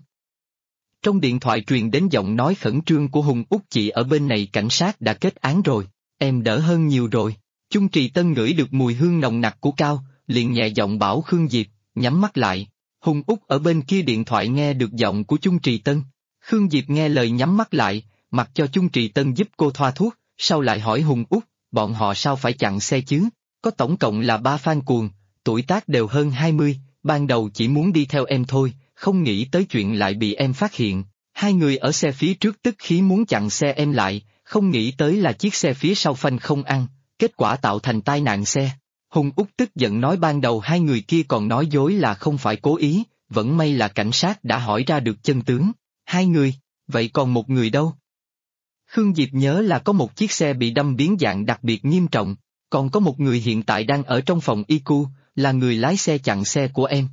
Trong điện thoại truyền đến giọng nói khẩn trương của Hùng Út, chị ở bên này cảnh sát đã kết án rồi, em đỡ hơn nhiều rồi. Chung Trì Tân ngửi được mùi hương nồng nặc của cao, liền nhẹ giọng bảo Khương Diệp, nhắm mắt lại. Hùng Út ở bên kia điện thoại nghe được giọng của Chung Trì Tân. Khương Diệp nghe lời nhắm mắt lại, mặc cho Chung Trì Tân giúp cô thoa thuốc, sau lại hỏi Hùng Út, bọn họ sao phải chặn xe chứ? Có tổng cộng là 3 fan cuồng, tuổi tác đều hơn 20, ban đầu chỉ muốn đi theo em thôi, không nghĩ tới chuyện lại bị em phát hiện. Hai người ở xe phía trước tức khí muốn chặn xe em lại, không nghĩ tới là chiếc xe phía sau phanh không ăn, kết quả tạo thành tai nạn xe. Hùng Út tức giận nói ban đầu hai người kia còn nói dối là không phải cố ý, vẫn may là cảnh sát đã hỏi ra được chân tướng. Hai người, vậy còn một người đâu? Khương Diệp nhớ là có một chiếc xe bị đâm biến dạng đặc biệt nghiêm trọng, còn có một người hiện tại đang ở trong phòng ICU, là người lái xe chặn xe của em.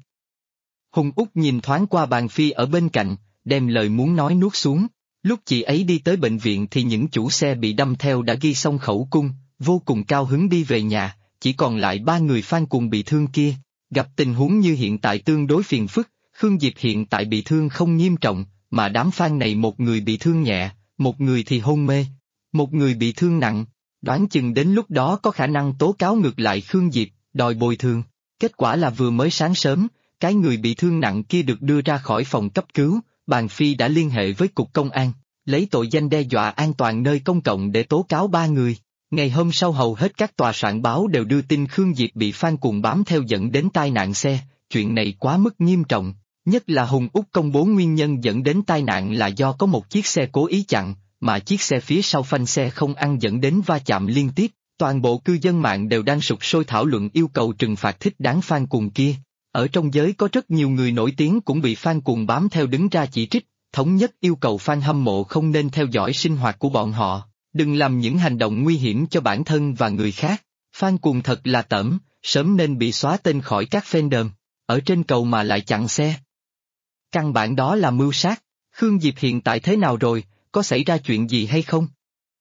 Hùng Út nhìn thoáng qua Bàn Phi ở bên cạnh, đem lời muốn nói nuốt xuống. Lúc chị ấy đi tới bệnh viện thì những chủ xe bị đâm theo đã ghi xong khẩu cung, vô cùng cao hứng đi về nhà, chỉ còn lại 3 người fan cùng bị thương kia. Gặp tình huống như hiện tại tương đối phiền phức, Khương Diệp hiện tại bị thương không nghiêm trọng, mà đám fan này một người bị thương nhẹ, một người thì hôn mê, một người bị thương nặng, đoán chừng đến lúc đó có khả năng tố cáo ngược lại Khương Diệp, đòi bồi thường. Kết quả là vừa mới sáng sớm, cái người bị thương nặng kia được đưa ra khỏi phòng cấp cứu, Bàn Phi đã liên hệ với cục công an, lấy tội danh đe dọa an toàn nơi công cộng để tố cáo 3 người. Ngày hôm sau hầu hết các tòa soạn báo đều đưa tin Khương Diệp bị fan cuồng bám theo dẫn đến tai nạn xe, chuyện này quá mức nghiêm trọng, nhất là Hùng Út công bố nguyên nhân dẫn đến tai nạn là do có một chiếc xe cố ý chặn, mà chiếc xe phía sau phanh xe không ăn dẫn đến va chạm liên tiếp, toàn bộ cư dân mạng đều đang sục sôi thảo luận yêu cầu trừng phạt thích đáng fan cuồng kia. Ở trong giới có rất nhiều người nổi tiếng cũng bị fan cuồng bám theo đứng ra chỉ trích, thống nhất yêu cầu fan hâm mộ không nên theo dõi sinh hoạt của bọn họ. Đừng làm những hành động nguy hiểm cho bản thân và người khác. Phan Cuồng thật là tởm, sớm nên bị xóa tên khỏi các fandom. Ở trên cầu mà lại chặn xe. Căn bản đó là mưu sát. Khương Diệp hiện tại thế nào rồi, có xảy ra chuyện gì hay không?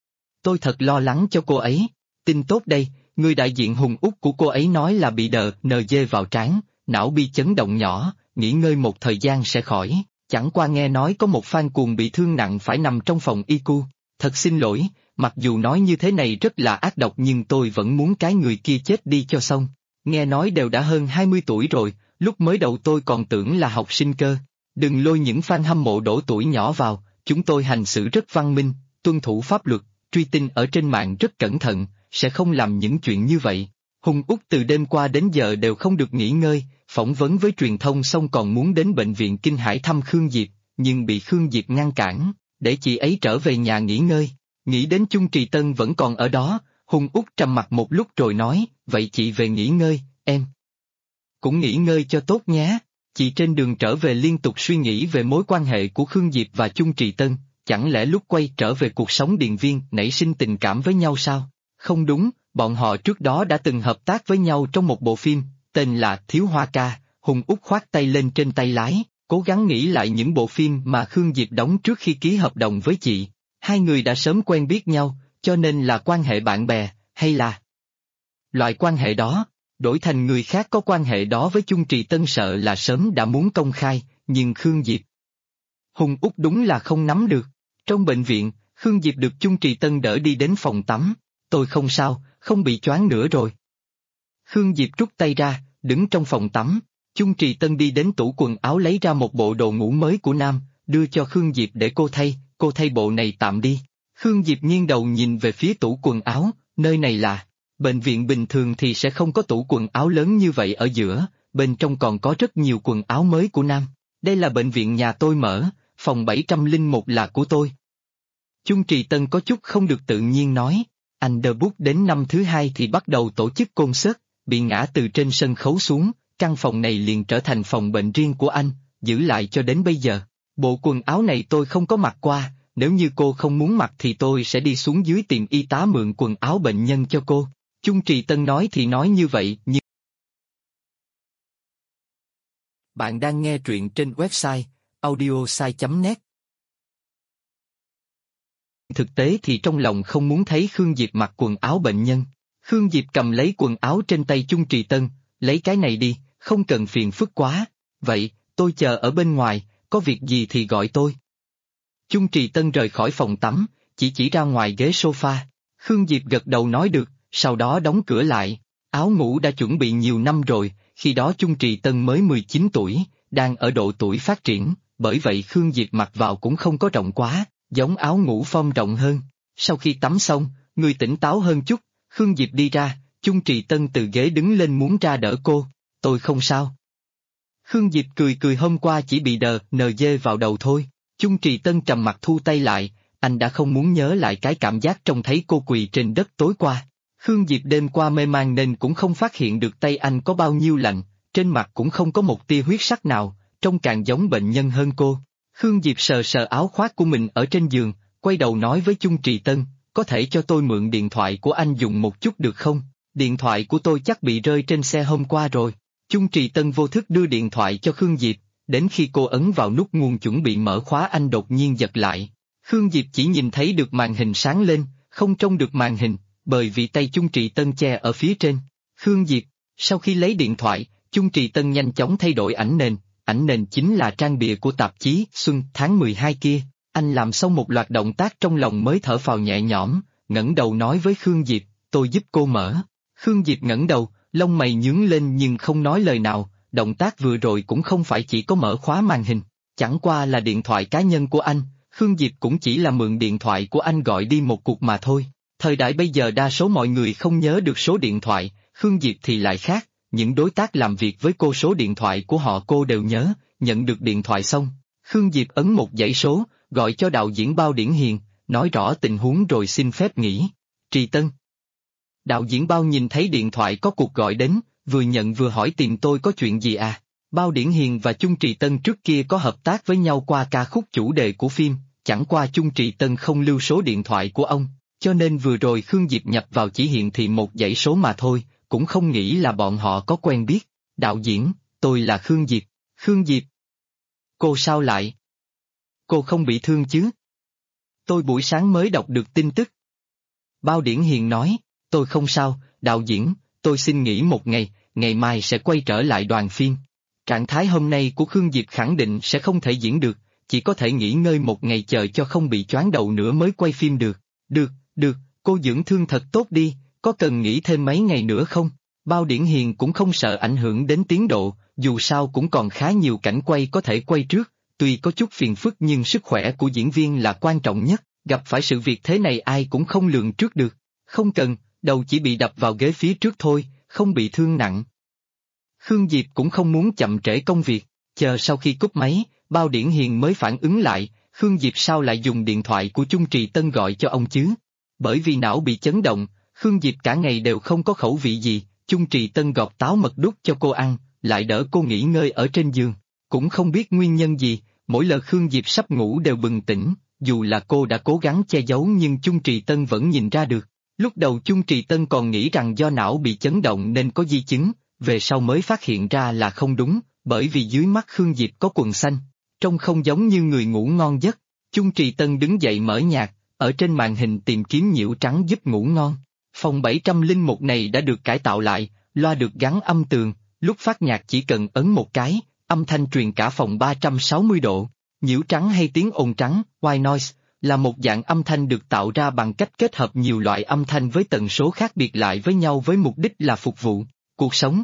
Tôi thật lo lắng cho cô ấy. Tin tốt đây, người đại diện Hùng Úc của cô ấy nói là bị NG vào trán, não bi chấn động nhỏ, nghỉ ngơi một thời gian sẽ khỏi. Chẳng qua nghe nói có một fan cuồng bị thương nặng phải nằm trong phòng ICU. Thật xin lỗi, mặc dù nói như thế này rất là ác độc nhưng tôi vẫn muốn cái người kia chết đi cho xong. Nghe nói đều đã hơn 20 tuổi rồi, lúc mới đầu tôi còn tưởng là học sinh cơ. Đừng lôi những fan hâm mộ đổ tuổi nhỏ vào, chúng tôi hành xử rất văn minh, tuân thủ pháp luật, truy tin ở trên mạng rất cẩn thận, sẽ không làm những chuyện như vậy. Hùng Úc từ đêm qua đến giờ đều không được nghỉ ngơi, phỏng vấn với truyền thông xong còn muốn đến bệnh viện Kinh Hải thăm Khương Diệp, nhưng bị Khương Diệp ngăn cản, để chị ấy trở về nhà nghỉ ngơi. Nghĩ đến Chung Trì Tân vẫn còn ở đó, Hùng Úc trầm mặt một lúc rồi nói, vậy chị về nghỉ ngơi, em cũng nghỉ ngơi cho tốt nhé. Chị trên đường trở về liên tục suy nghĩ về mối quan hệ của Khương Diệp và Chung Trì Tân, chẳng lẽ lúc quay trở về cuộc sống điện viên nảy sinh tình cảm với nhau sao? Không đúng, bọn họ trước đó đã từng hợp tác với nhau trong một bộ phim, tên là Thiếu Hoa Ca. Hùng Úc khoát tay lên trên tay lái, cố gắng nghĩ lại những bộ phim mà Khương Diệp đóng trước khi ký hợp đồng với chị. Hai người đã sớm quen biết nhau, cho nên là quan hệ bạn bè, hay là loại quan hệ đó. Đổi thành người khác có quan hệ đó với Chung Trì Tân sợ là sớm đã muốn công khai, nhưng Khương Diệp. Hùng Úc đúng là không nắm được. Trong bệnh viện, Khương Diệp được Chung Trì Tân đỡ đi đến phòng tắm. Tôi không sao, không bị choáng nữa rồi. Khương Diệp rút tay ra, đứng trong phòng tắm. Chung Trì Tân đi đến tủ quần áo lấy ra một bộ đồ ngủ mới của nam, đưa cho Khương Diệp để cô thay bộ này tạm đi. Khương Diệp nghiêng đầu nhìn về phía tủ quần áo, nơi này là bệnh viện bình thường thì sẽ không có tủ quần áo lớn như vậy ở giữa, bên trong còn có rất nhiều quần áo mới của nam. Đây là bệnh viện nhà tôi mở, phòng 701 là của tôi. Chung Trì Tân có chút không được tự nhiên nói, anh debut đến năm thứ 2 thì bắt đầu tổ chức concert, bị ngã từ trên sân khấu xuống, căn phòng này liền trở thành phòng bệnh riêng của anh, giữ lại cho đến bây giờ. Bộ quần áo này tôi không có mặc qua, nếu như cô không muốn mặc thì tôi sẽ đi xuống dưới tìm y tá mượn quần áo bệnh nhân cho cô. Chung Trì Tân nói thì nói như vậy nhưng... Bạn đang nghe truyện trên website audiosai.net. Thực tế thì trong lòng không muốn thấy Khương Diệp mặc quần áo bệnh nhân. Khương Diệp cầm lấy quần áo trên tay Chung Trì Tân, lấy cái này đi, không cần phiền phức quá. Vậy, tôi chờ ở bên ngoài, có việc gì thì gọi tôi. Chung Trì Tân rời khỏi phòng tắm, chỉ ra ngoài ghế sofa. Khương Diệp gật đầu nói được, sau đó đóng cửa lại. Áo ngủ đã chuẩn bị nhiều năm rồi, khi đó Chung Trì Tân mới 19 tuổi, đang ở độ tuổi phát triển, bởi vậy Khương Diệp mặc vào cũng không có rộng quá, giống áo ngủ form rộng hơn. Sau khi tắm xong, người tỉnh táo hơn chút, Khương Diệp đi ra, Chung Trì Tân từ ghế đứng lên muốn ra đỡ cô, tôi không sao. Khương Diệp cười hôm qua chỉ bị NG vào đầu thôi. Chung Trì Tân trầm mặt thu tay lại, anh đã không muốn nhớ lại cái cảm giác trông thấy cô quỳ trên đất tối qua. Khương Diệp đêm qua mê man nên cũng không phát hiện được tay anh có bao nhiêu lạnh, trên mặt cũng không có một tia huyết sắc nào, trông càng giống bệnh nhân hơn cô. Khương Diệp sờ sờ áo khoác của mình ở trên giường, quay đầu nói với Chung Trì Tân, có thể cho tôi mượn điện thoại của anh dùng một chút được không? Điện thoại của tôi chắc bị rơi trên xe hôm qua rồi. Chung Trì Tân vô thức đưa điện thoại cho Khương Diệp, đến khi cô ấn vào nút nguồn chuẩn bị mở khóa anh đột nhiên giật lại. Khương Diệp chỉ nhìn thấy được màn hình sáng lên, không trông được màn hình, bởi vì tay Chung Trì Tân che ở phía trên. Khương Diệp, sau khi lấy điện thoại, Chung Trì Tân nhanh chóng thay đổi ảnh nền chính là trang bìa của tạp chí Xuân tháng 12 kia. Anh làm xong một loạt động tác trong lòng mới thở phào nhẹ nhõm, ngẩng đầu nói với Khương Diệp, tôi giúp cô mở. Khương Diệp ngẩng đầu, lông mày nhướng lên nhưng không nói lời nào, động tác vừa rồi cũng không phải chỉ có mở khóa màn hình, chẳng qua là điện thoại cá nhân của anh, Khương Diệp cũng chỉ là mượn điện thoại của anh gọi đi một cuộc mà thôi. Thời đại bây giờ đa số mọi người không nhớ được số điện thoại, Khương Diệp thì lại khác, những đối tác làm việc với cô số điện thoại của họ cô đều nhớ, nhận được điện thoại xong. Khương Diệp ấn một dãy số, gọi cho đạo diễn Bao Điển Hiền, nói rõ tình huống rồi xin phép nghỉ. Trì Tân. Đạo diễn Bao nhìn thấy điện thoại có cuộc gọi đến, vừa nhận vừa hỏi tìm tôi có chuyện gì à? Bao Điển Hiền và Chung Trì Tân trước kia có hợp tác với nhau qua ca khúc chủ đề của phim, chẳng qua Chung Trì Tân không lưu số điện thoại của ông. cho nên vừa rồi Khương Diệp nhập vào chỉ hiện thị một dãy số mà thôi, cũng không nghĩ là bọn họ có quen biết. Đạo diễn, tôi là Khương Diệp. Khương Diệp? Cô sao lại? Cô không bị thương chứ? Tôi buổi sáng mới đọc được tin tức. Bao Điển Hiền nói, tôi không sao, đạo diễn, tôi xin nghỉ một ngày, ngày mai sẽ quay trở lại đoàn phim. Trạng thái hôm nay của Khương Diệp khẳng định sẽ không thể diễn được, chỉ có thể nghỉ ngơi một ngày chờ cho không bị choáng đầu nữa mới quay phim được. Được, cô dưỡng thương thật tốt đi, có cần nghỉ thêm mấy ngày nữa không? Bao Điển Hiền cũng không sợ ảnh hưởng đến tiến độ, dù sao cũng còn khá nhiều cảnh quay có thể quay trước, tuy có chút phiền phức nhưng sức khỏe của diễn viên là quan trọng nhất, gặp phải sự việc thế này ai cũng không lường trước được. Không cần, đầu chỉ bị đập vào ghế phía trước thôi, không bị thương nặng. Khương Diệp cũng không muốn chậm trễ công việc, chờ sau khi cúp máy, Bao Điển Hiền mới phản ứng lại, Khương Diệp sao lại dùng điện thoại của Chung Trì Tân gọi cho ông chứ? Bởi vì não bị chấn động, Khương Diệp cả ngày đều không có khẩu vị gì, Chung Trì Tân gọt táo mật đút cho cô ăn, lại đỡ cô nghỉ ngơi ở trên giường. Cũng không biết nguyên nhân gì, mỗi lần Khương Diệp sắp ngủ đều bừng tỉnh, dù là cô đã cố gắng che giấu nhưng Chung Trì Tân vẫn nhìn ra được. Lúc đầu Chung Trì Tân còn nghĩ rằng do não bị chấn động nên có di chứng, về sau mới phát hiện ra là không đúng, bởi vì dưới mắt Khương Diệp có quần xanh, trông không giống như người ngủ ngon giấc. Chung Trì Tân đứng dậy mở nhạc, ở trên màn hình tìm kiếm nhiễu trắng giúp ngủ ngon. Phòng 701 này đã được cải tạo lại, loa được gắn âm tường, lúc phát nhạc chỉ cần ấn một cái, âm thanh truyền cả phòng 360 độ. Nhiễu trắng hay tiếng ồn trắng, white noise, là một dạng âm thanh được tạo ra bằng cách kết hợp nhiều loại âm thanh với tần số khác biệt lại với nhau với mục đích là phục vụ cuộc sống.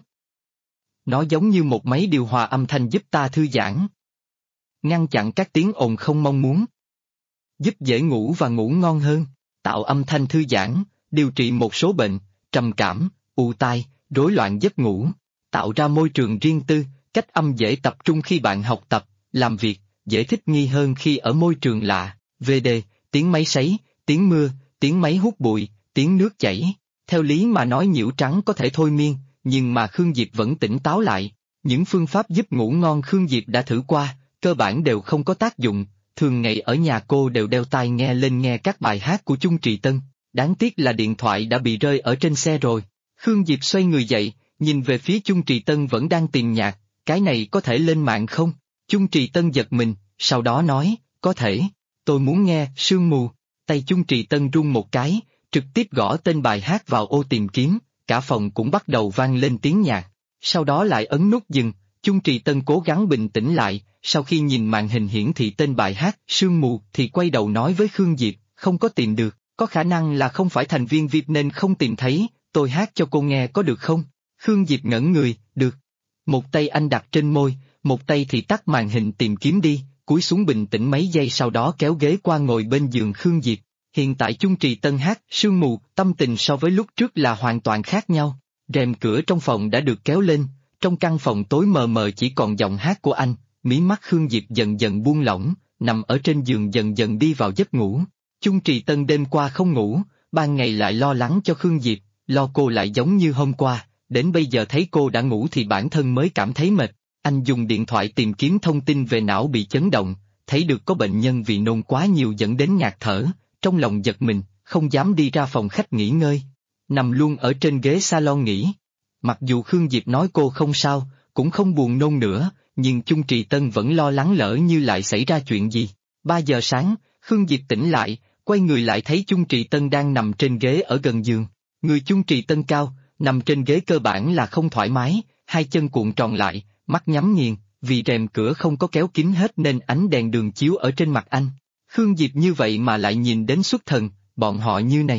Nó giống như một máy điều hòa âm thanh giúp ta thư giãn, ngăn chặn các tiếng ồn không mong muốn, giúp dễ ngủ và ngủ ngon hơn, tạo âm thanh thư giãn, điều trị một số bệnh, trầm cảm, ù tai, rối loạn giấc ngủ, tạo ra môi trường riêng tư, cách âm dễ tập trung khi bạn học tập, làm việc, dễ thích nghi hơn khi ở môi trường lạ, VD, tiếng máy sấy, tiếng mưa, tiếng máy hút bụi, tiếng nước chảy. Theo lý mà nói nhiễu trắng có thể thôi miên, nhưng mà Khương Diệp vẫn tỉnh táo lại. Những phương pháp giúp ngủ ngon Khương Diệp đã thử qua, cơ bản đều không có tác dụng, thường ngày ở nhà cô đều đeo tai nghe lên nghe các bài hát của Chung Trì Tân, đáng tiếc là điện thoại đã bị rơi ở trên xe rồi. Khương Diệp xoay người dậy, nhìn về phía Chung Trì Tân vẫn đang tìm nhạc, cái này có thể lên mạng không? Chung Trì Tân giật mình, sau đó nói, có thể, tôi muốn nghe Sương Mù. Tay Chung Trì Tân rung một cái, trực tiếp gõ tên bài hát vào ô tìm kiếm, cả phòng cũng bắt đầu vang lên tiếng nhạc, sau đó lại ấn nút dừng. Chung Trì Tân cố gắng bình tĩnh lại, sau khi nhìn màn hình hiển thị tên bài hát Sương Mù thì quay đầu nói với Khương Diệp, không có tìm được, có khả năng là không phải thành viên VIP nên không tìm thấy, tôi hát cho cô nghe có được không? Khương Diệp ngẩn người, được. Một tay anh đặt trên môi, một tay thì tắt màn hình tìm kiếm đi, cúi xuống bình tĩnh mấy giây sau đó kéo ghế qua ngồi bên giường Khương Diệp. Hiện tại Chung Trì Tân hát Sương Mù, tâm tình so với lúc trước là hoàn toàn khác nhau. Rèm cửa trong phòng đã được kéo lên, trong căn phòng tối mờ mờ chỉ còn giọng hát của anh, mí mắt Khương Diệp dần dần buông lỏng, nằm ở trên giường dần dần đi vào giấc ngủ. Chung Trì Tân đêm qua không ngủ, ban ngày lại lo lắng cho Khương Diệp, lo cô lại giống như hôm qua, đến bây giờ thấy cô đã ngủ thì bản thân mới cảm thấy mệt. Anh dùng điện thoại tìm kiếm thông tin về não bị chấn động, thấy được có bệnh nhân vì nôn quá nhiều dẫn đến ngạt thở, trong lòng giật mình, không dám đi ra phòng khách nghỉ ngơi, nằm luôn ở trên ghế salon nghỉ. Mặc dù Khương Diệp nói cô không sao, cũng không buồn nôn nữa, nhưng Chung Trì Tân vẫn lo lắng lỡ như lại xảy ra chuyện gì. 3 giờ sáng, Khương Diệp tỉnh lại, quay người lại thấy Chung Trì Tân đang nằm trên ghế ở gần giường. Người Chung Trì Tân cao, nằm trên ghế cơ bản là không thoải mái, hai chân cuộn tròn lại, mắt nhắm nghiền, vì rèm cửa không có kéo kín hết nên ánh đèn đường chiếu ở trên mặt anh. Khương Diệp như vậy mà lại nhìn đến xuất thần, bọn họ như này.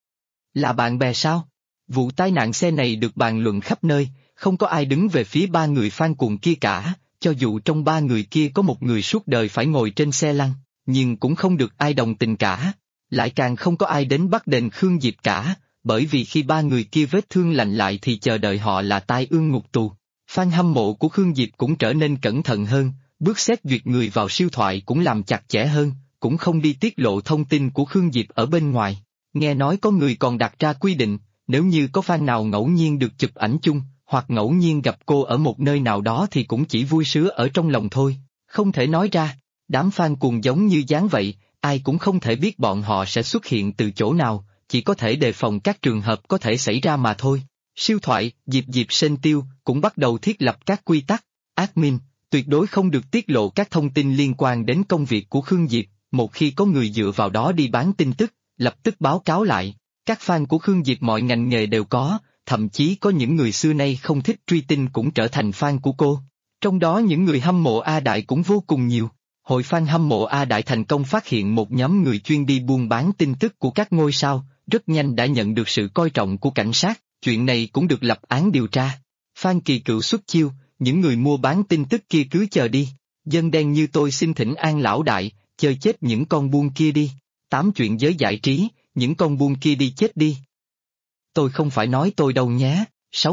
Là bạn bè sao? Vụ tai nạn xe này được bàn luận khắp nơi, không có ai đứng về phía 3 người fan cuồng kia cả, cho dù trong 3 người kia có một người suốt đời phải ngồi trên xe lăn, nhưng cũng không được ai đồng tình cả. Lại càng không có ai đến bắt đền Khương Diệp cả, bởi vì khi 3 người kia vết thương lành lại thì chờ đợi họ là tai ương ngục tù. Fan hâm mộ của Khương Diệp cũng trở nên cẩn thận hơn, bước xét duyệt người vào siêu thoại cũng làm chặt chẽ hơn, cũng không đi tiết lộ thông tin của Khương Diệp ở bên ngoài. Nghe nói có người còn đặt ra quy định, nếu như có fan nào ngẫu nhiên được chụp ảnh chung, hoặc ngẫu nhiên gặp cô ở một nơi nào đó thì cũng chỉ vui sướng ở trong lòng thôi, không thể nói ra. Đám fan cuồng giống như dáng vậy, ai cũng không thể biết bọn họ sẽ xuất hiện từ chỗ nào, chỉ có thể đề phòng các trường hợp có thể xảy ra mà thôi. Siêu thoại, Diệp Diệp Sên Tiêu, cũng bắt đầu thiết lập các quy tắc. Admin, tuyệt đối không được tiết lộ các thông tin liên quan đến công việc của Khương Diệp, một khi có người dựa vào đó đi bán tin tức, lập tức báo cáo lại. Các fan của Khương Diệp mọi ngành nghề đều có, thậm chí có những người xưa nay không thích truy tin cũng trở thành fan của cô. Trong đó những người hâm mộ A Đại cũng vô cùng nhiều. Hội fan hâm mộ A Đại thành công phát hiện một nhóm người chuyên đi buôn bán tin tức của các ngôi sao, rất nhanh đã nhận được sự coi trọng của cảnh sát, chuyện này cũng được lập án điều tra. Phan Kỳ Cựu xuất chiêu, những người mua bán tin tức kia cứ chờ đi. Dân đen như tôi xin thỉnh an lão đại, chơi chết những con buôn kia đi. 8 chuyện giới giải trí, những con buôn kia đi chết đi. Tôi không phải nói tôi đâu nhé.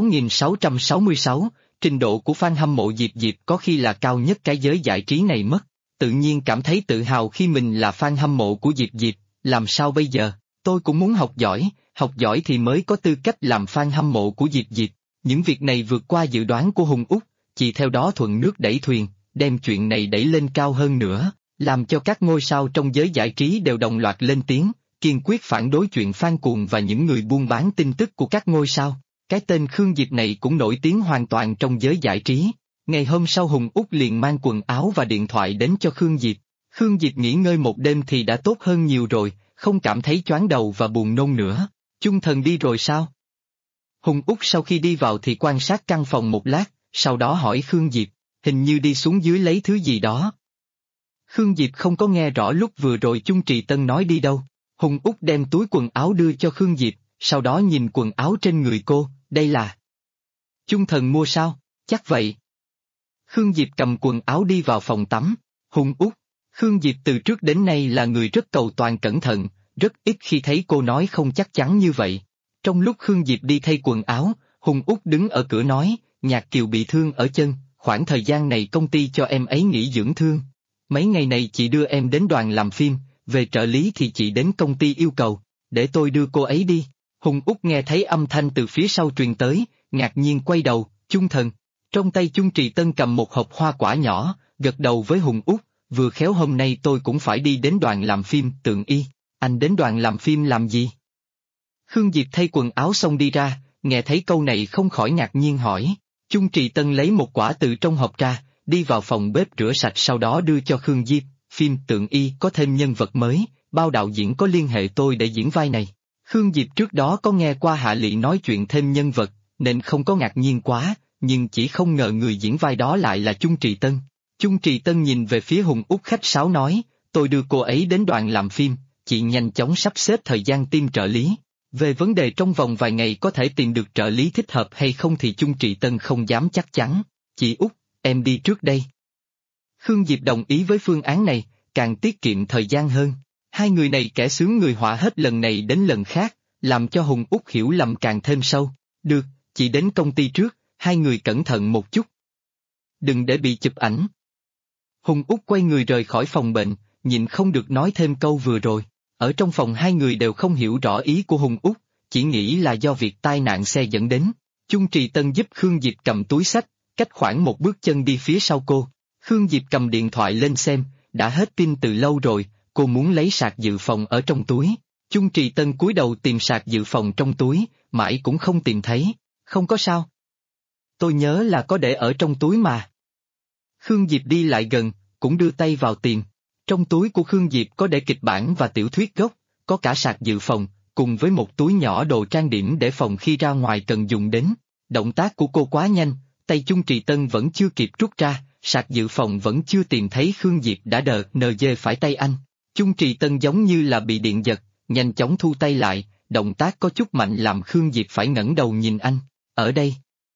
6666, trình độ của fan hâm mộ Diệp Diệp có khi là cao nhất cái giới giải trí này mất. Tự nhiên cảm thấy tự hào khi mình là fan hâm mộ của Diệp Diệp, làm sao bây giờ, tôi cũng muốn học giỏi thì mới có tư cách làm fan hâm mộ của Diệp Diệp. Những việc này vượt qua dự đoán của Hùng Úc, chị theo đó thuận nước đẩy thuyền, đem chuyện này đẩy lên cao hơn nữa, làm cho các ngôi sao trong giới giải trí đều đồng loạt lên tiếng, kiên quyết phản đối chuyện fan cuồng và những người buôn bán tin tức của các ngôi sao. Cái tên Khương Diệp này cũng nổi tiếng hoàn toàn trong giới giải trí. Ngày hôm sau Hùng Úc liền mang quần áo và điện thoại đến cho Khương Diệp. Khương Diệp nghỉ ngơi một đêm thì đã tốt hơn nhiều rồi, không cảm thấy choáng đầu và buồn nôn nữa. Chung thần đi rồi sao? Hùng Úc sau khi đi vào thì quan sát căn phòng một lát, sau đó hỏi Khương Diệp, hình như đi xuống dưới lấy thứ gì đó. Khương Diệp không có nghe rõ lúc vừa rồi Chung Trì Tân nói đi đâu. Hùng Úc đem túi quần áo đưa cho Khương Diệp, sau đó nhìn quần áo trên người cô, đây là Chung thần mua sao? Chắc vậy. Khương Diệp cầm quần áo đi vào phòng tắm. Hùng Úc, Khương Diệp từ trước đến nay là người rất cầu toàn cẩn thận, rất ít khi thấy cô nói không chắc chắn như vậy. Trong lúc Khương Diệp đi thay quần áo, Hùng Úc đứng ở cửa nói, Nhạc Kiều bị thương ở chân, khoảng thời gian này công ty cho em ấy nghỉ dưỡng thương. Mấy ngày này chị đưa em đến đoàn làm phim, về trợ lý thì chị đến công ty yêu cầu, để tôi đưa cô ấy đi. Hùng Úc nghe thấy âm thanh từ phía sau truyền tới, ngạc nhiên quay đầu, Chung thần. Trong tay Chung Trì Tân cầm một hộp hoa quả nhỏ, gật đầu với Hùng Úc, vừa khéo hôm nay tôi cũng phải đi đến đoàn làm phim Tượng Y. Anh đến đoàn làm phim làm gì? Khương Diệp thay quần áo xong đi ra, nghe thấy câu này không khỏi ngạc nhiên hỏi. Chung Trì Tân lấy một quả từ trong hộp ra, đi vào phòng bếp rửa sạch sau đó đưa cho Khương Diệp. Phim Tượng Y có thêm nhân vật mới, bao đạo diễn có liên hệ tôi để diễn vai này. Khương Diệp trước đó có nghe qua Hạ Lị nói chuyện thêm nhân vật, nên không có ngạc nhiên quá, nhưng chỉ không ngờ người diễn vai đó lại là Chung Trì Tân. Chung Trì Tân nhìn về phía Hùng Úc khách sáo nói, tôi đưa cô ấy đến đoàn làm phim, chị nhanh chóng sắp xếp thời gian tìm trợ lý. Về vấn đề trong vòng vài ngày có thể tìm được trợ lý thích hợp hay không thì Chung Trì Tân không dám chắc chắn. Chị Út, em đi trước đây. Khương Diệp đồng ý với phương án này, càng tiết kiệm thời gian hơn. Hai người này kẻ sướng người họa hết lần này đến lần khác, làm cho Hùng Úc hiểu lầm càng thêm sâu. Được, chị đến công ty trước, hai người cẩn thận một chút. Đừng để bị chụp ảnh. Hùng Úc quay người rời khỏi phòng bệnh, nhịn không được nói thêm câu vừa rồi. Ở trong phòng hai người đều không hiểu rõ ý của Hùng Úc, chỉ nghĩ là do việc tai nạn xe dẫn đến. Chung Trì Tân giúp Khương Diệp cầm túi xách, cách khoảng một bước chân đi phía sau cô. Khương Diệp cầm điện thoại lên xem, đã hết pin từ lâu rồi, cô muốn lấy sạc dự phòng ở trong túi. Chung Trì Tân cúi đầu tìm sạc dự phòng trong túi, mãi cũng không tìm thấy. Không có sao. Tôi nhớ là có để ở trong túi mà. Khương Diệp đi lại gần, cũng đưa tay vào tìm. Trong túi của Khương Diệp có để kịch bản và tiểu thuyết gốc, có cả sạc dự phòng, cùng với một túi nhỏ đồ trang điểm để phòng khi ra ngoài cần dùng đến. Động tác của cô quá nhanh, tay Chung Trì Tân vẫn chưa kịp rút ra, sạc dự phòng vẫn chưa tìm thấy Khương Diệp đã đờ NG phải tay anh. Chung Trì Tân giống như là bị điện giật, nhanh chóng thu tay lại, động tác có chút mạnh làm Khương Diệp phải ngẩng đầu nhìn anh. Ở đây.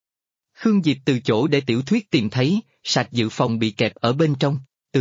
Khương Diệp từ chỗ để tiểu thuyết tìm thấy, sạc dự phòng bị kẹp ở bên trong.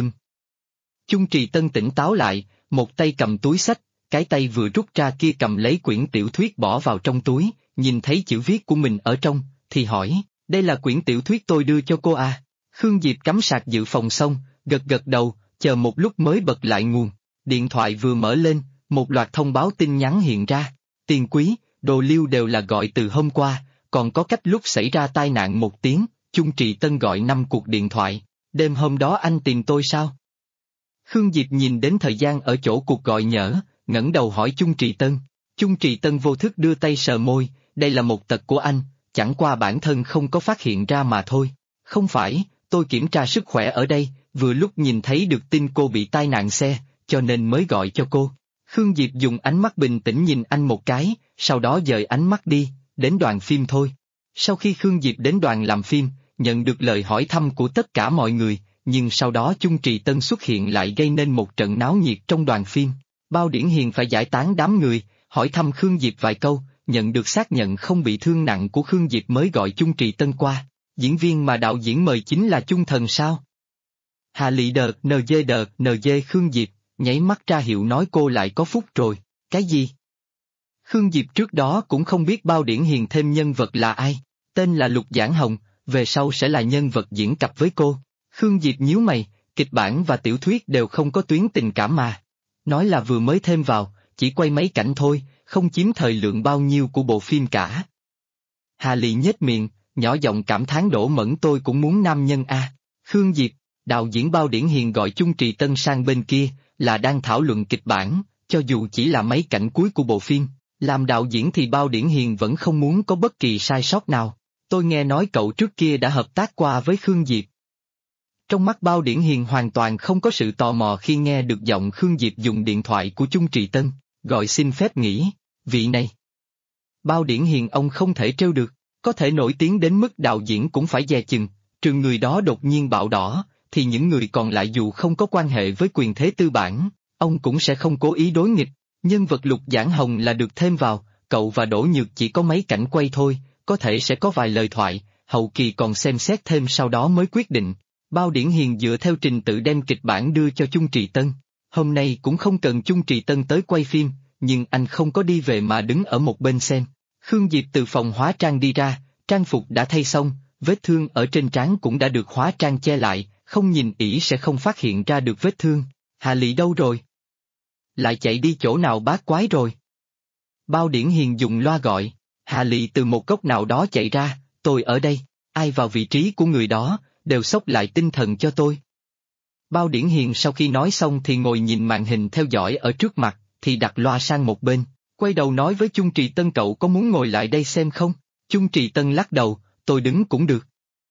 Chung Trì Tân tỉnh táo lại, một tay cầm túi xách, cái tay vừa rút ra kia cầm lấy quyển tiểu thuyết bỏ vào trong túi, nhìn thấy chữ viết của mình ở trong, thì hỏi, đây là quyển tiểu thuyết tôi đưa cho cô à? Khương Diệp cắm sạc dự phòng xong, gật gật đầu, chờ một lúc mới bật lại nguồn. Điện thoại vừa mở lên, một loạt thông báo tin nhắn hiện ra. Tiền quý, đồ lưu đều là gọi từ hôm qua, còn có cách lúc xảy ra tai nạn 1 tiếng, Chung Trì Tân gọi 5 cuộc điện thoại. Đêm hôm đó anh tìm tôi sao? Khương Diệp nhìn đến thời gian ở chỗ cuộc gọi nhỡ, ngẩng đầu hỏi Chung Trì Tân. Chung Trì Tân vô thức đưa tay sờ môi, đây là một tật của anh, chẳng qua bản thân không có phát hiện ra mà thôi. Không phải, tôi kiểm tra sức khỏe ở đây, vừa lúc nhìn thấy được tin cô bị tai nạn xe, cho nên mới gọi cho cô. Khương Diệp dùng ánh mắt bình tĩnh nhìn anh một cái, sau đó dời ánh mắt đi, đến đoàn phim thôi. Sau khi Khương Diệp đến đoàn làm phim, nhận được lời hỏi thăm của tất cả mọi người, nhưng sau đó Chung Trì Tân xuất hiện lại gây nên một trận náo nhiệt trong đoàn phim. Bao Điển Hiền phải giải tán đám người, hỏi thăm Khương Diệp vài câu, nhận được xác nhận không bị thương nặng của Khương Diệp mới gọi Chung Trì Tân qua. Diễn viên mà đạo diễn mời chính là Chung Thần sao? Hà Lị đợt NG Khương Diệp, nháy mắt ra hiệu nói cô lại có phúc rồi. Cái gì? Khương Diệp trước đó cũng không biết Bao Điển Hiền thêm nhân vật là ai, tên là Lục Giảng Hồng, về sau sẽ là nhân vật diễn cặp với cô. Khương Diệp nhíu mày, kịch bản và tiểu thuyết đều không có tuyến tình cảm mà. Nói là vừa mới thêm vào, chỉ quay mấy cảnh thôi, không chiếm thời lượng bao nhiêu của bộ phim cả. Hà Lị nhếch miệng, nhỏ giọng cảm thán đổ mẫn tôi cũng muốn nam nhân a. Khương Diệp, đạo diễn Bao Điển Hiền gọi Chung Trì Tân sang bên kia, là đang thảo luận kịch bản, cho dù chỉ là mấy cảnh cuối của bộ phim, làm đạo diễn thì Bao Điển Hiền vẫn không muốn có bất kỳ sai sót nào. Tôi nghe nói cậu trước kia đã hợp tác qua với Khương Diệp. Trong mắt Bao Điển Hiền hoàn toàn không có sự tò mò khi nghe được giọng Khương Diệp dùng điện thoại của Chung Trì Tân, gọi xin phép nghỉ, vị này. Bao Điển Hiền ông không thể trêu được, có thể nổi tiếng đến mức đạo diễn cũng phải dè chừng, trừ người đó đột nhiên bạo đỏ, thì những người còn lại dù không có quan hệ với quyền thế tư bản, ông cũng sẽ không cố ý đối nghịch. Nhân vật Lục Giảng Hồng là được thêm vào, cậu và Đỗ Nhược chỉ có mấy cảnh quay thôi, có thể sẽ có vài lời thoại, hậu kỳ còn xem xét thêm sau đó mới quyết định. Bao Điển Hiền dựa theo trình tự đem kịch bản đưa cho Chung Trì Tân. Hôm nay cũng không cần Chung Trì Tân tới quay phim, nhưng anh không có đi về mà đứng ở một bên xem. Khương Diệp từ phòng hóa trang đi ra, trang phục đã thay xong, vết thương ở trên trán cũng đã được hóa trang che lại, không nhìn ỹ sẽ không phát hiện ra được vết thương. Hà Lị đâu rồi? Lại chạy đi chỗ nào bát quái rồi? Bao Điển Hiền dùng loa gọi, Hà Lị từ một góc nào đó chạy ra, tôi ở đây, ai vào vị trí của người đó, đều xốc lại tinh thần cho tôi. Bao Điển Hiền sau khi nói xong thì ngồi nhìn màn hình theo dõi ở trước mặt, thì đặt loa sang một bên, quay đầu nói với Chung Trì Tân cậu có muốn ngồi lại đây xem không? Chung Trì Tân lắc đầu, tôi đứng cũng được.